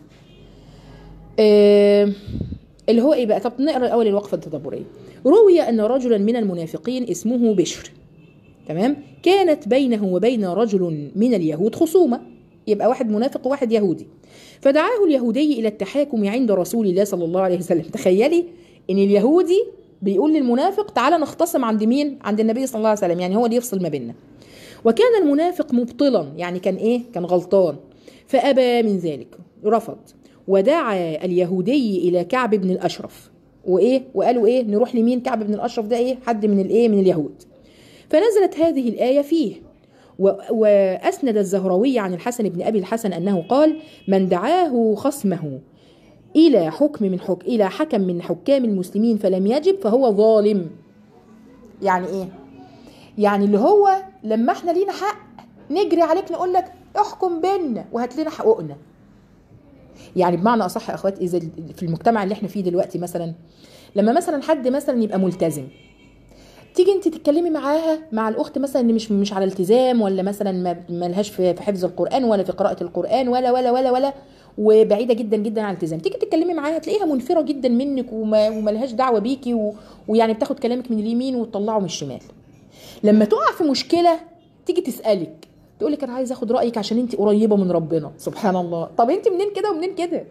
آه اللي هو إيه بقى؟ طب نقرأ الأول الوقفة التدبرية. روي أن رجلا من المنافقين اسمه بشر، تمام، كانت بينه وبين رجل من اليهود خصومة، يبقى واحد منافق وواحد يهودي، فدعاه اليهودي إلى التحاكم عند رسول الله صلى الله عليه وسلم. تخيلي إن اليهودي بيقول للمنافق تعالى نختصم عند مين؟ عند النبي صلى الله عليه وسلم، يعني هو اللي يفصل ما بيننا. وكان المنافق مبطلا، يعني كان ايه؟ كان غلطان، فأبى من ذلك، رفض، ودعا اليهودي إلى كعب بن الأشرف، وإيه؟ وقالوا إيه؟ نروح لمين؟ كعب بن الأشرف ده إيه؟ حد من الإيه؟ من اليهود. فنزلت هذه الآية فيه. وأسند الزهراوي عن الحسن بن أبي الحسن أنه قال من دعاه خصمه إلى حكم من حك... إلى حكم من حكام المسلمين فلم يجب فهو ظالم. يعني إيه؟ يعني اللي هو لما احنا لينا حق نجري عليك نقول لك احكم بينا وهات لنا حقوقنا. يعني بمعنى أصح يا أخوات، إذا في المجتمع اللي احنا فيه دلوقتي مثلا لما مثلا حد مثلا يبقى ملتزم، تيجي انت تتكلمي معاها مع الاخت مثلا اللي مش مش على التزام، ولا مثلا ما لهاش في حفظ القران ولا في قراءه القران ولا ولا ولا ولا وبعيده جدا جدا عن الالتزام، تيجي تتكلمي معاها تلاقيها منفره جدا منك وما, وما لهاش دعوه بيكي و... ويعني بتاخد كلامك من اليمين وتطلعه من الشمال. لما تقع في مشكله تيجي تسالك تقول لك انا عايز اخد رايك عشان انت قريبه من ربنا. سبحان الله، طب انت منين كده ومنين كده؟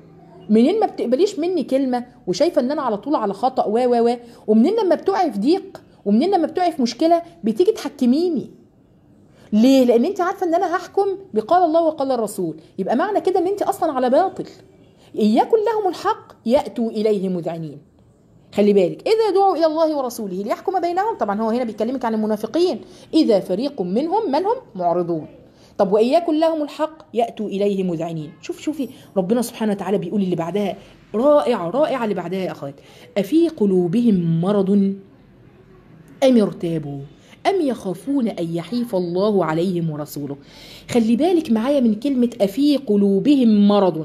منين ما بتقبليش مني كلمه وشايفه ان انا على طول على خطا و و و ومنين لما بتقعي في ضيق ومنين لما بتقعي في مشكله بتيجي تحكميني. ليه؟ لان انت عارفه ان انا هحكم بقال الله وقال الرسول، يبقى معنى كده ان انت اصلا على باطل. ان يكن لهم الحق ياتوا اليه مذعنين. خلي بالك، اذا دعوا الى الله ورسوله ليحكم بينهم، طبعا هو هنا بيكلمك عن المنافقين، اذا فريق منهم من هم معرضون. طب وان يكن لهم الحق ياتوا اليه مذعنين. شوف شوفي ربنا سبحانه وتعالى بيقول اللي بعدها رائع رائع اللي بعدها يا اخوات. افي قلوبهم مرض ام ارتابوا ام يخافون ان يحيف الله عليهم ورسوله. خلي بالك معايا من كلمه افي قلوبهم مرض.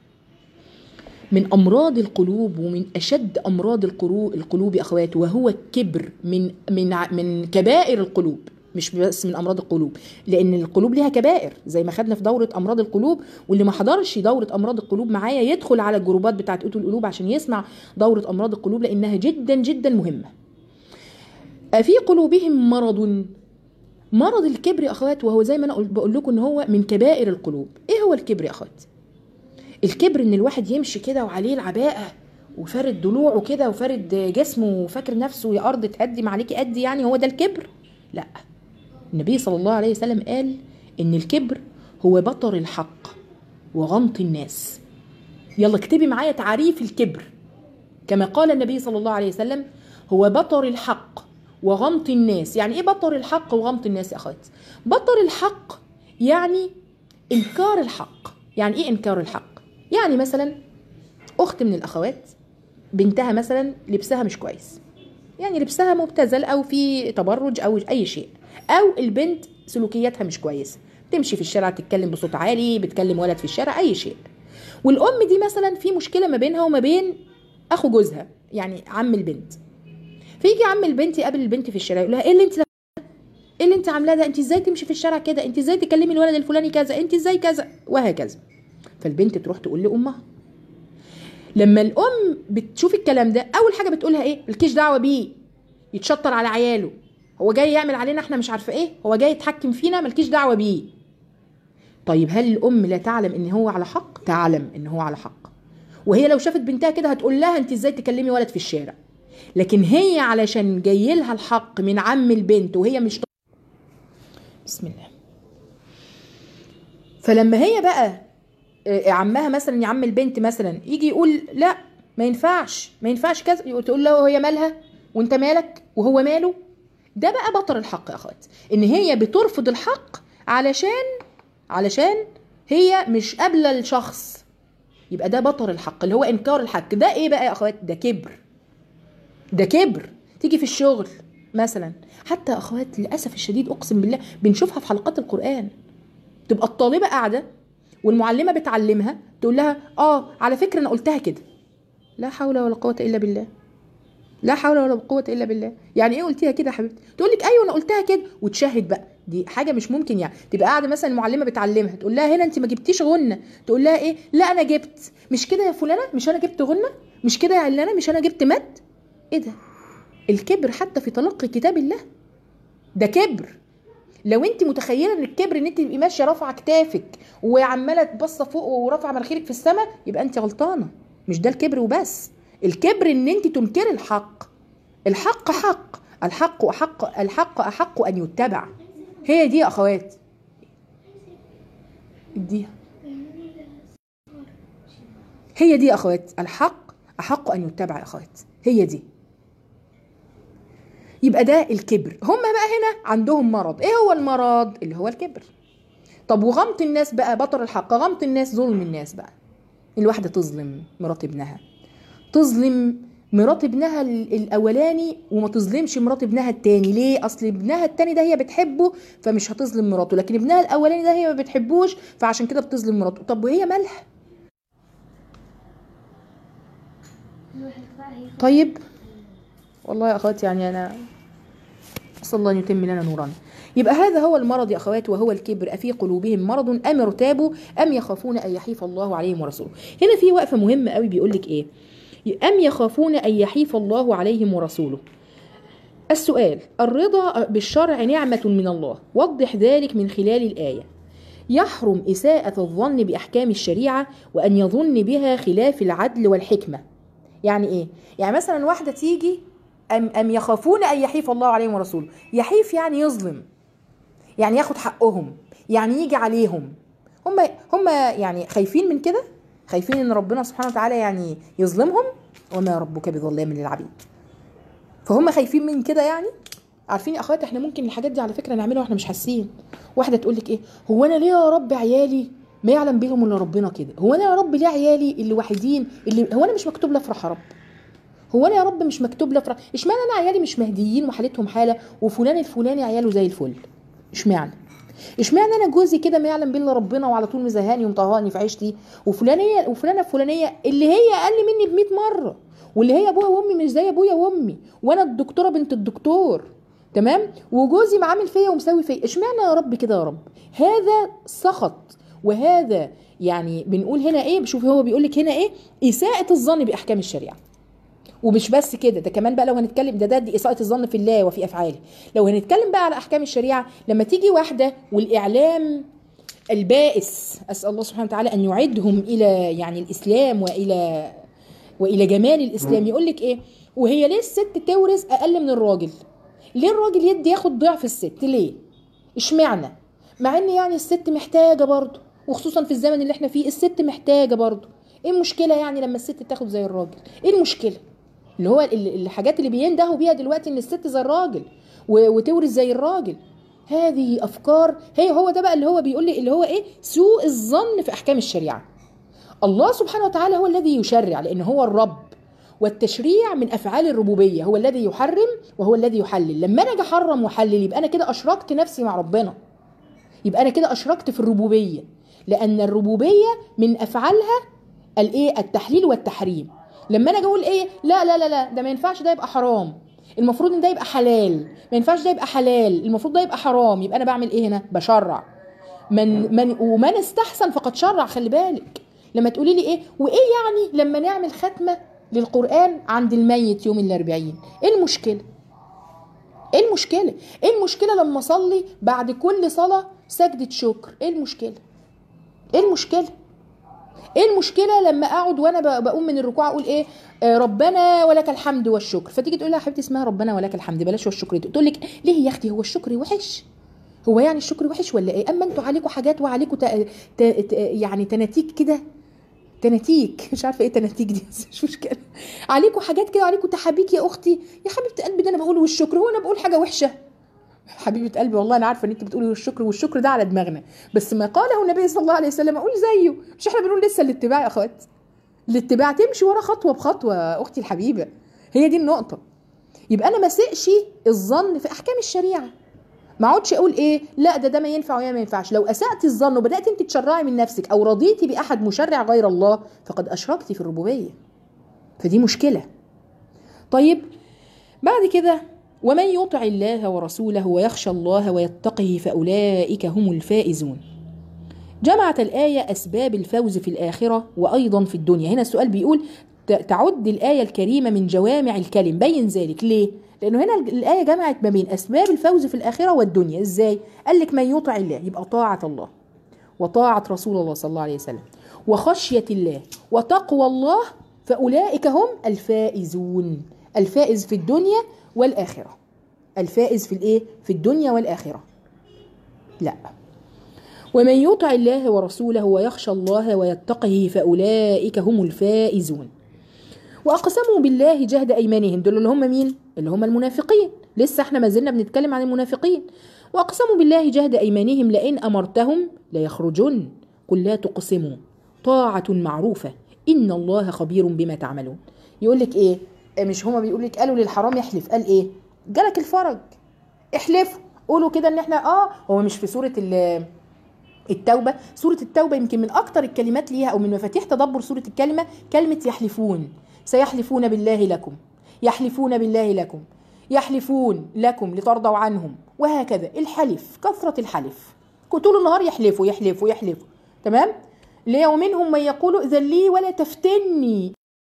من امراض القلوب ومن اشد امراض القلوب يا اخوات وهو الكبر، من من من كبائر القلوب، مش بس من امراض القلوب، لان القلوب ليها كبائر زي ما خدنا في دوره امراض القلوب. واللي ما حضرش دوره امراض القلوب معايا يدخل على الجروبات بتاعت قوت القلوب عشان يسمع دوره امراض القلوب، لانها جدا جدا مهمه. افي قلوبهم مرض، مرض الكبر يا اخوات، وهو زي ما انا بقول لكم ان هو من كبائر القلوب. ايه هو الكبر يا اخوات؟ الكبر ان الواحد يمشي كده وعليه العباءه وفارد ضلوعه كده وفارد جسمه وفاكر نفسه يا ارض تهدم عليكي قد، يعني هو ده الكبر؟ لا. النبي صلى الله عليه وسلم قال ان الكبر هو بطر الحق وغمط الناس. يلا اكتبي معايا تعريف الكبر كما قال النبي صلى الله عليه وسلم: هو بطر الحق وغمط الناس. يعني ايه بطر الحق وغمط الناس يا اخوات؟ بطر الحق يعني انكار الحق. يعني ايه انكار الحق؟ يعني مثلا اخت من الاخوات بنتها مثلا لبسها مش كويس، يعني لبسها مبتذل او في تبرج او اي شيء، او البنت سلوكياتها مش كويسه، تمشي في الشارع تتكلم بصوت عالي، بتكلم ولد في الشارع، اي شيء. والام دي مثلا في مشكله ما بينها وما بين اخو جوزها، يعني عم البنت. فيجي عم البنت يقابل البنت في الشارع يقول لها: ايه اللي انت ايه اللي انت عاملاه ده؟ انت ازاي تمشي في الشارع كده؟ انت ازاي تكلمي الولد الفلاني كذا؟ انت ازاي كذا؟ وهكذا. فالبنت تروح تقول لامها. لما الام بتشوف الكلام ده اول حاجه بتقولها ايه؟ مالكيش دعوه بيه، يتشطر على عياله، هو جاي يعمل علينا احنا مش عارفه ايه، هو جاي يتحكم فينا، مالكيش دعوه بيه. طيب هل الام لا تعلم ان هو على حق؟ تعلم ان هو على حق، وهي لو شافت بنتها كده هتقول لها: انت ازاي تكلمي ولد في الشارع؟ لكن هي علشان جاي لها الحق من عم البنت وهي مش طبعا. بسم الله. فلما هي بقى عمها مثلا يا عم البنت مثلا يجي يقول: لا ما ينفعش ما ينفعش كذا، تقول له: هي مالها وانت مالك وهو ماله؟ ده بقى بطر الحق يا اخوات، ان هي بترفض الحق علشان علشان هي مش قابله الشخص. يبقى ده بطر الحق اللي هو انكار الحق. ده ايه بقى يا اخوات؟ ده كبر. ده كبر. تيجي في الشغل مثلا، حتى يا اخوات للاسف الشديد اقسم بالله بنشوفها في حلقات القرآن، تبقى الطالبه قاعده والمعلمه بتعلمها تقول لها: اه على فكره انا قلتها كده. لا حول ولا قوه الا بالله. لا حول ولا قوه الا بالله. يعني ايه قلتيها كده يا حبيبتي؟ تقول لك: ايوه انا قلتها كده، وتشهد بقى. دي حاجه مش ممكن. يعني تبقى قاعده مثلا المعلمه بتعلمها تقول لها: هنا انت ما جبتيش غنه. تقول لها ايه؟ لا انا جبت. مش كده يا فلانه؟ مش انا جبت غنه؟ مش كده يا علانه؟ مش انا جبت مد؟ ايه ده؟ الكبر حتى في تلقي كتاب الله ده كبر. لو انت متخيله ان الكبر ان انت تبقي ماشيه رافعه كتافك وعماله تبص فوق ورافعه مناخيرك في السماء، يبقى انت غلطانه. مش ده الكبر وبس. الكبر ان انت تنكري الحق. الحق حق، الحق احق، الحق احق ان يتبع. هي دي يا اخوات. اديها. هي دي يا اخوات، الحق احق ان يتبع يا اخوات. هي دي. يبقى ده الكبر. هم بقى هنا عندهم مرض. ايه هو المرض؟ اللي هو الكبر. طب وغمط الناس بقى بطر الحق. غمط الناس ظلم الناس بقى. الواحدة تظلم مرات ابنها، تظلم مرات ابنها الاولاني وما تظلمش مرات ابنها التاني. ليه؟ اصل ابنها التاني ده هي بتحبه فمش هتظلم مراته، لكن ابنها الاولاني ده هي ما بتحبوش فعشان كده بتظلم مراته. طب وهي مالها؟ طيب والله يا اخواتي يعني انا اسال الله ان يتم لنا نورنا. يبقى هذا هو المرض يا اخوات وهو الكبر. افي قلوبهم مرض ام ارتابوا ام يخافون ان يحيف الله عليهم ورسوله. هنا في وقفه مهمه قوي بيقول لك ايه؟ ام يخافون ان يحيف الله عليهم ورسوله. السؤال: الرضا بالشرع نعمه من الله، وضح ذلك من خلال الايه. يحرم إساءة الظن بأحكام الشريعة وأن يظن بها خلاف العدل والحكمة. يعني إيه؟ يعني مثلا واحدة تيجي أم, أم يخافون أن يحيف الله عليهم ورسوله. يحيف يعني يظلم، يعني ياخد حقهم، يعني يجي عليهم. هم هم يعني خايفين من كده، خايفين ان ربنا سبحانه وتعالى يعني يظلمهم. وما ربك بظلام للعبيد. فهم خايفين من كده يعني. عارفين يا اخوات احنا ممكن الحاجات دي على فكره نعملها واحنا مش حاسين. واحده تقول لك ايه، هو انا ليه يا رب عيالي ما يعلم بهم الا ربنا كده؟ هو انا يا رب ليه عيالي اللي وحيدين، اللي هو انا مش مكتوب لي افرح يا رب؟ هو انا يا رب مش مكتوب لي افرح؟ اشمعنى انا عيالي مش مهديين وحالتهم حاله، وفلان الفلاني عياله زي الفل؟ اشمعنى اشمعنى انا جوزي كده ما يعلم بالله ربنا وعلى طول مزهقني ومطهقني في عيشتي، وفلانيه وفلانه الفلانيه اللي هي اقل مني ب مية مره، واللي هي ابوها وامي مش زي ابويا وامي، وانا الدكتوره بنت الدكتور تمام، وجوزي معامل فيا ومساوي فيا؟ اشمعنى يا رب كده يا رب؟ هذا سخط، وهذا يعني بنقول هنا ايه، بشوف هو بيقول لك هنا ايه، اساءه الظن باحكام الشريعه. ومش بس كده، ده كمان بقى لو هنتكلم ده ده دي اساءة الظن في الله وفي افعاله. لو هنتكلم بقى على احكام الشريعه، لما تيجي واحده والاعلام البائس، اسال الله سبحانه وتعالى ان يعدهم الى يعني الاسلام والى والى جمال الاسلام، يقول لك ايه، وهي ليه الست تورث اقل من الراجل؟ ليه الراجل يدي ياخد ضعف الست؟ ليه؟ اشمعنى؟ مع ان يعني الست محتاجه برضه، وخصوصا في الزمن اللي احنا فيه الست محتاجه برضه. ايه المشكله يعني لما الست تاخد زي الراجل؟ ايه المشكله؟ اللي هو الحاجات اللي بيندهوا بيها دلوقتي ان الست زي الراجل وتورث زي الراجل. هذه افكار، هي هو ده بقى اللي هو بيقول لي اللي هو ايه، سوء الظن في احكام الشريعه. الله سبحانه وتعالى هو الذي يشرع، لان هو الرب، والتشريع من افعال الربوبيه، هو الذي يحرم وهو الذي يحلل. لما انا اجي احرم واحلل يبقى انا كده اشركت نفسي مع ربنا، يبقى انا كده اشركت في الربوبيه، لان الربوبيه من افعالها الايه، التحليل والتحريم. لما انا اجي اقول ايه، لا لا لا لا ده ما ينفعش، ده يبقى حرام، المفروض ان ده يبقى حلال، ما ينفعش ده يبقى حلال، المفروض ده يبقى حرام، يبقى انا بعمل ايه هنا؟ بشرع. من من ومن استحسن فقد شرع. خلي بالك لما تقولي لي ايه وايه يعني لما نعمل ختمه للقران عند الميت يوم الاربعين، ايه المشكله؟ ايه المشكله؟ ايه المشكله لما اصلي بعد كل صلاه سجده شكر؟ ايه المشكله؟ ايه المشكله؟ ايه المشكله لما اقعد وانا بقوم من الركوع اقول ايه، آه ربنا ولك الحمد والشكر؟ فتيجي تقول لها يا حبيبتي اسمها ربنا ولك الحمد بلاش والشكر، تقول لك ليه يا اختي، هو الشكر وحش؟ هو يعني الشكر وحش ولا ايه؟ اما انتوا عليكم حاجات وعليكم يعني تناتيك كده، تناتيك مش عارفه ايه تناتيك دي مش مشكله، عليكم حاجات كده وعليكم تحابيك يا اختي. يا حبيبه قلبي ده انا بقوله والشكر، هو انا بقول حاجه وحشه؟ حبيبه قلبي والله انا عارفه ان انت بتقولي الشكر، والشكر ده على دماغنا، بس ما قاله النبي صلى الله عليه وسلم اقول زيه. مش احنا بنقول لسه الاتباع يا اخوات؟ الاتباع تمشي ورا خطوه بخطوه اختي الحبيبه، هي دي النقطه. يبقى انا ما اسئش الظن في احكام الشريعه، ما اقعدش اقول ايه لا ده ده ما ينفع ويا ما ينفعش. لو اسأت الظن وبدات انت تشرعي من نفسك او رضيتي باحد مشرع غير الله فقد اشركتي في الربوبيه، فدي مشكله. طيب بعد كده، ومن يطع الله ورسوله ويخشى الله ويتقه فاولئك هم الفائزون. جمعت الآية أسباب الفوز في الآخرة وأيضا في الدنيا. هنا السؤال بيقول تعد الآية الكريمة من جوامع الكلم، بين ذلك. ليه؟ لأنه هنا الآية جمعت ما بين أسباب الفوز في الآخرة والدنيا. إزاي؟ قال لك من يطع الله يبقى طاعة الله وطاعة رسول الله صلى الله عليه وسلم وخشية الله وتقوى الله، فأولئك هم الفائزون. الفائز في الدنيا والآخرة، الفائز في الإيه؟ في الدنيا والآخرة. لا، ومن يطع الله ورسوله ويخشى الله ويتقه فأولئك هم الفائزون. وأقسموا بالله جهد أيمانهم، دول اللي هم مين؟ اللي هم المنافقين. لسه احنا ما زلنا بنتكلم عن المنافقين. وأقسموا بالله جهد أيمانهم لئن أمرتهم ليخرجن قل لا تقسموا طاعة معروفة إن الله خبير بما تعملون. يقول لك إيه؟ مش هما بيقول لك قالوا للحرام يحلف، قال إيه؟ جالك الفرج احلفوا، قولوا كده إن احنا آه هو مش في سورة التوبة؟ سورة التوبة يمكن من أكتر الكلمات ليها أو من مفاتيح تدبر سورة الكلمة كلمة يحلفون. سيحلفون بالله لكم، يحلفون بالله لكم، يحلفون لكم لترضوا عنهم، وهكذا. الحلف، كثرة الحلف، طول النهار يحلفوا يحلفوا يحلفوا. تمام؟ ليه؟ ومنهم من يقول إذن لي ولا تفتني.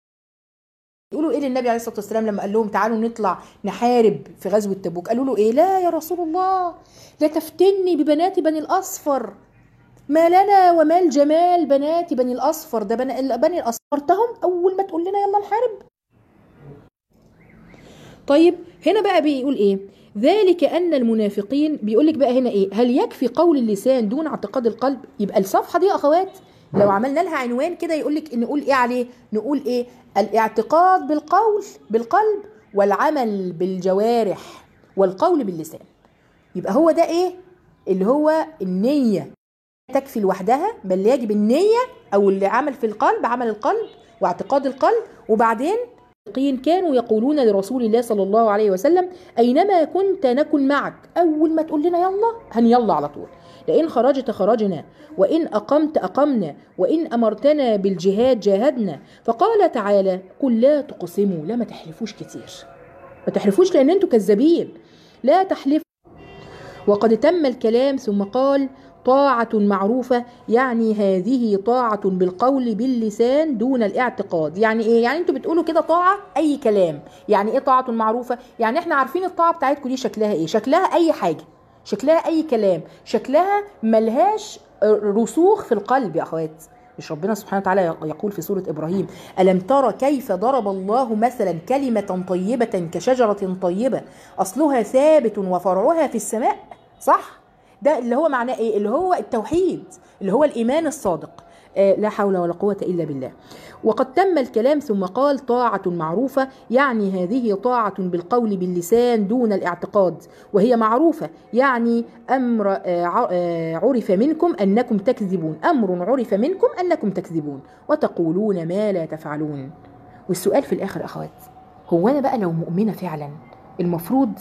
يقولوا ايه للنبي عليه الصلاه والسلام لما قال لهم تعالوا نطلع نحارب في غزوه تبوك؟ قالوا له ايه؟ لا يا رسول الله لا تفتني ببنات بني الاصفر. ما لنا ومال جمال بنات بني الأصفر، ده بني, بني الأصفرتهم أول ما تقول لنا يلا نحارب. طيب هنا بقى بيقول إيه؟ ذلك أن المنافقين، بيقول لك بقى هنا إيه؟ هل يكفي قول اللسان دون اعتقاد القلب؟ يبقى الصفحة دي يا أخوات لو عملنا لها عنوان كده يقول لك نقول إيه عليه؟ نقول إيه؟ الاعتقاد بالقول بالقلب، والعمل بالجوارح، والقول باللسان. يبقى هو ده إيه؟ اللي هو النية تكفي لوحدها، بل يجب النية أو اللي عمل في القلب، عمل القلب واعتقاد القلب. وبعدين كانوا يقولون لرسول الله صلى الله عليه وسلم أينما كنت نكن معك، أول ما تقول لنا يلا هنيلا على طول، لئن خرجت خرجنا، وإن أقمت أقمنا، وإن أمرتنا بالجهاد جاهدنا. فقال تعالى قل لا تقسموا، لا ما تحلفوش كتير، ما تحلفوش لأن أنتوا كذابين، لا تحلفوا. وقد تم الكلام ثم قال طاعة معروفة، يعني هذه طاعة بالقول باللسان دون الاعتقاد. يعني ايه؟ يعني انتوا بتقولوا كده طاعة اي كلام. يعني ايه طاعة معروفة؟ يعني احنا عارفين الطاعة بتاعتكم دي شكلها ايه، شكلها اي حاجة، شكلها اي كلام، شكلها ملهاش رسوخ في القلب يا اخوات. مش ربنا سبحانه وتعالى يقول في سورة إبراهيم ألم ترى كيف ضرب الله مثلا كلمة طيبة كشجرة طيبة أصلها ثابت وفرعها في السماء؟ صح؟ ده اللي هو معناه ايه؟ اللي هو التوحيد، اللي هو الإيمان الصادق. آه لا حول ولا قوة إلا بالله. وقد تم الكلام ثم قال طاعة معروفة، يعني هذه طاعة بالقول باللسان دون الاعتقاد، وهي معروفة يعني أمر آه عرف منكم أنكم تكذبون، أمر عرف منكم أنكم تكذبون وتقولون ما لا تفعلون. والسؤال في الآخر أخوات، هو أنا بقى لو مؤمنة فعلا المفروض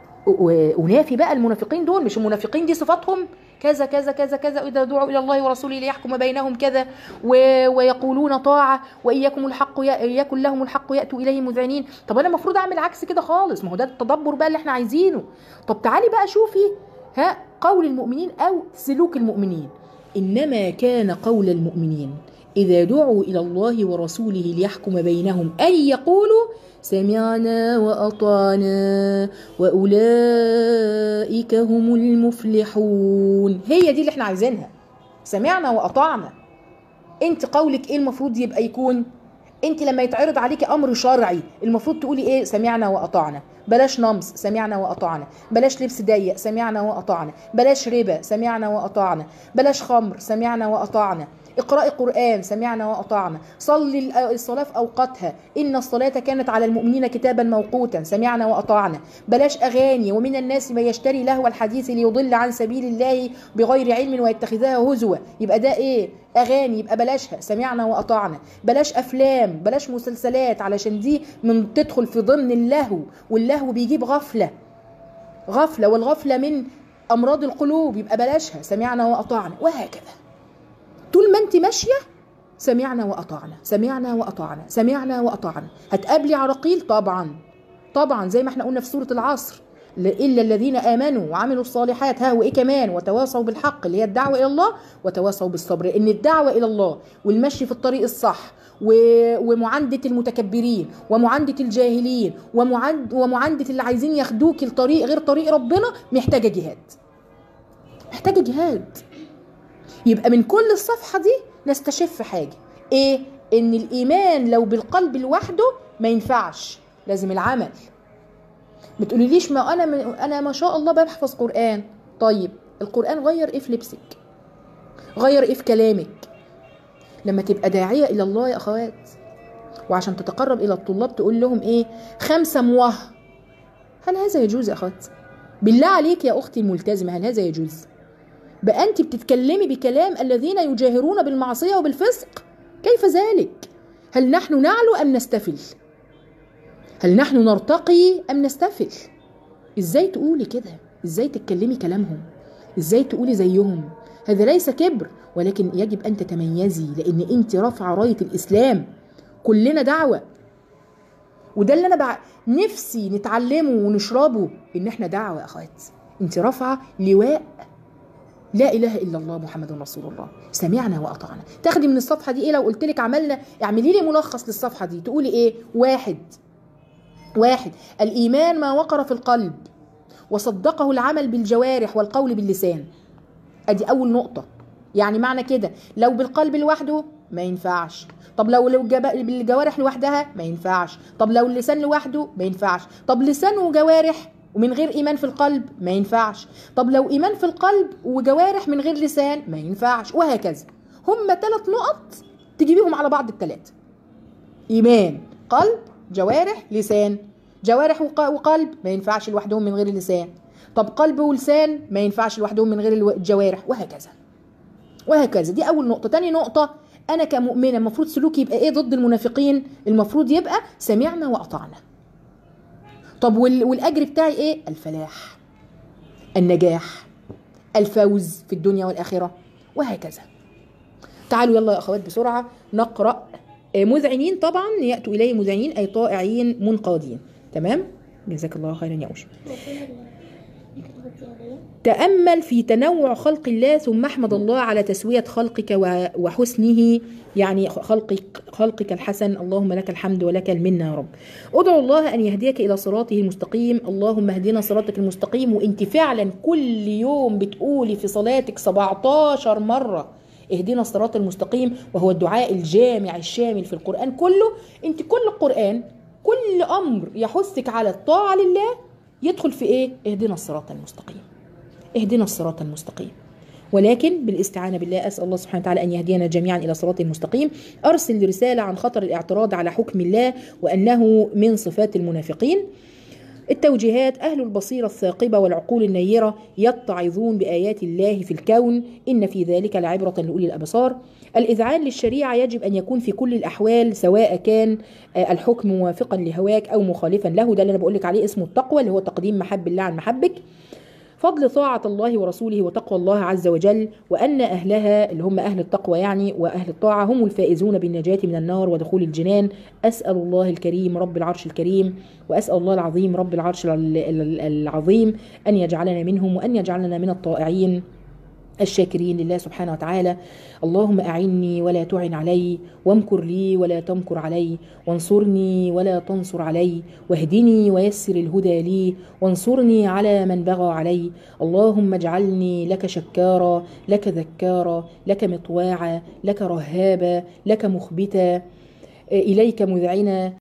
ونافي بقى المنافقين دول؟ مش المنافقين دي صفاتهم كذا كذا كذا كذا، وإذا دعوا إلى الله ورسوله ليحكم بينهم كذا، ويقولون طاعة وإن يكن الحق يكن لهم الحق يأتوا إليه مذعنين. طب أنا المفروض أعمل عكس كده خالص، ما هو ده التدبر بقى اللي احنا عايزينه. طب تعالي بقى شوفي ها قول المؤمنين أو سلوك المؤمنين. إنما كان قول المؤمنين إذا دعوا إلى الله ورسوله ليحكم بينهم أن يقولوا سمعنا وأطعنا وأولئك هم المفلحون. هي دي اللي احنا عايزينها، سمعنا وأطعنا. انت قولك ايه المفروض يبقى يكون؟ انت لما يتعرض عليك امر شرعي المفروض تقولي ايه؟ سمعنا وأطعنا. بلاش نمص، سمعنا وأطعنا. بلاش لبس ضيق، سمعنا وأطعنا. بلاش ربا، سمعنا وأطعنا. بلاش خمر، سمعنا وأطعنا. اقرأي قرآن، سمعنا وأطعنا. صلي الصلاة في أوقاتها، إن الصلاة كانت على المؤمنين كتابا موقوتا، سمعنا وأطعنا. بلاش أغاني، ومن الناس من يشتري لهو الحديث ليضل عن سبيل الله بغير علم ويتخذها هزوا. يبقى ده إيه؟ أغاني، يبقى بلاشها، سمعنا وأطعنا. بلاش أفلام، بلاش مسلسلات، علشان دي من تدخل في ضمن اللهو، واللهو بيجيب غفلة غفلة والغفلة من أمراض القلوب، يبقى بلاشها، سمعنا وأطعنا. وهكذا طول ما انت ماشيه سمعنا وأطعنا، سمعنا وأطعنا، سمعنا وأطعنا. هتقابلي عراقيل طبعا طبعا، زي ما احنا قلنا في سورة العصر إلا الذين آمنوا وعملوا الصالحات. ها وإيه كمان؟ وتواصوا بالحق، اللي هي الدعوة إلى الله، وتواصوا بالصبر. إن الدعوة إلى الله والمشي في الطريق الصح ومعاندة المتكبرين ومعاندة الجاهلين ومعاند ومعاندة اللي عايزين ياخدوك الطريق غير طريق ربنا محتاجة جهاد، محتاجة جهاد. يبقى من كل الصفحة دي نستشف حاجة ايه؟ ان الايمان لو بالقلب لوحده ما ينفعش، لازم العمل. ما تقوليليش ما انا انا ما شاء الله بحفظ قرآن. طيب القرآن غير ايه في لبسك؟ غير ايه في كلامك؟ لما تبقى داعية الى الله يا اخوات، وعشان تتقرب الى الطلاب تقول لهم ايه؟ خمسة موه، هل هذا يجوز يا اخوات؟ بالله عليك يا اختي الملتزمة، هل هذا يجوز؟ بقى أنت بتتكلمي بكلام الذين يجاهرون بالمعصية وبالفسق، كيف ذلك؟ هل نحن نعلو أم نستفل؟ هل نحن نرتقي أم نستفل؟ إزاي تقولي كده؟ إزاي تتكلمي كلامهم؟ إزاي تقولي زيهم؟ هذا ليس كبر، ولكن يجب أن تتميزي، لأن أنت رافعة راية الإسلام، كلنا دعوة. وده اللي أنا بع... نفسي نتعلمه ونشربه، إن إحنا دعوة يا أخوات. أنت رافعة لواء لا إله إلا الله محمد رسول الله، سمعنا وأطعنا. تاخدي من الصفحة دي إيه؟ لو قلت لك عملنا، اعملي لي ملخص للصفحة دي، تقولي إيه؟ واحد واحد الإيمان ما وقر في القلب وصدقه العمل بالجوارح والقول باللسان. أدي أول نقطة. يعني معنى كده لو بالقلب لوحده ما ينفعش، طب لو لو بالجوارح لوحدها ما ينفعش، طب لو اللسان لوحده ما ينفعش، طب لسان وجوارح ومن غير ايمان في القلب ما ينفعش، طب لو ايمان في القلب وجوارح من غير لسان ما ينفعش، وهكذا. هم ثلاث نقط تجيبيهم على بعض الثلاثه: ايمان، قلب، جوارح، لسان. جوارح وقلب ما ينفعش لوحدهم من غير اللسان، طب قلب ولسان ما ينفعش لوحدهم من غير الجوارح، وهكذا وهكذا. دي اول نقطه. تاني نقطه، انا كمؤمنه المفروض سلوكي يبقى ايه ضد المنافقين؟ المفروض يبقى سمعنا واطعنا. طب والاجر بتاعي ايه؟ الفلاح، النجاح، الفوز في الدنيا والاخره، وهكذا. تعالوا يلا يا اخوات بسرعه نقرا. مذعنين طبعا ياتوا اليه مذعنين اي طائعين منقادين. تمام، جزاك الله خيرا يا اوشا. تأمل في تنوع خلق الله ثم احمد الله على تسوية خلقك وحسنه، يعني خلقك خلقك الحسن. اللهم لك الحمد ولك المنة يا رب. ادعو الله أن يهديك إلى صراطه المستقيم. اللهم اهدنا صراطك المستقيم. وانت فعلا كل يوم بتقولي في صلاتك سبعتاشر مرة اهدنا الصراط المستقيم، وهو الدعاء الجامع الشامل في القرآن كله. انت كل القرآن كل أمر يحثك على الطاعة لله يدخل في ايه؟ اهدنا الصراط المستقيم، اهدنا الصراط المستقيم. ولكن بالاستعانة بالله أسأل الله سبحانه وتعالى أن يهدينا جميعا إلى صراط المستقيم. أرسل رسالة عن خطر الاعتراض على حكم الله وأنه من صفات المنافقين. التوجيهات: أهل البصيرة الثاقبة والعقول النيرة يتعظون بآيات الله في الكون، إن في ذلك لعبرة لأولي الأبصار. الإذعان للشريعة يجب أن يكون في كل الأحوال، سواء كان الحكم موافقا لهواك أو مخالفا له. ده اللي أنا بقولك عليه اسمه التقوى، اللي هو تقديم محب الله عن محبك. فضل طاعة الله ورسوله وتقوى الله عز وجل، وأن أهلها اللي هم أهل التقوى يعني وأهل الطاعة هم الفائزون بالنجاة من النار ودخول الجنان. أسأل الله الكريم رب العرش الكريم وأسأل الله العظيم رب العرش العظيم أن يجعلنا منهم وأن يجعلنا من الطائعين الشاكرين لله سبحانه وتعالى. اللهم أعني ولا تعن علي، وامكر لي ولا تمكر علي، وانصرني ولا تنصر علي، واهدني ويسر الهدى لي، وانصرني على من بغى علي. اللهم اجعلني لك شكارا، لك ذكارا، لك مطواعا، لك رهابا، لك مخبتا، إليك مذعنا.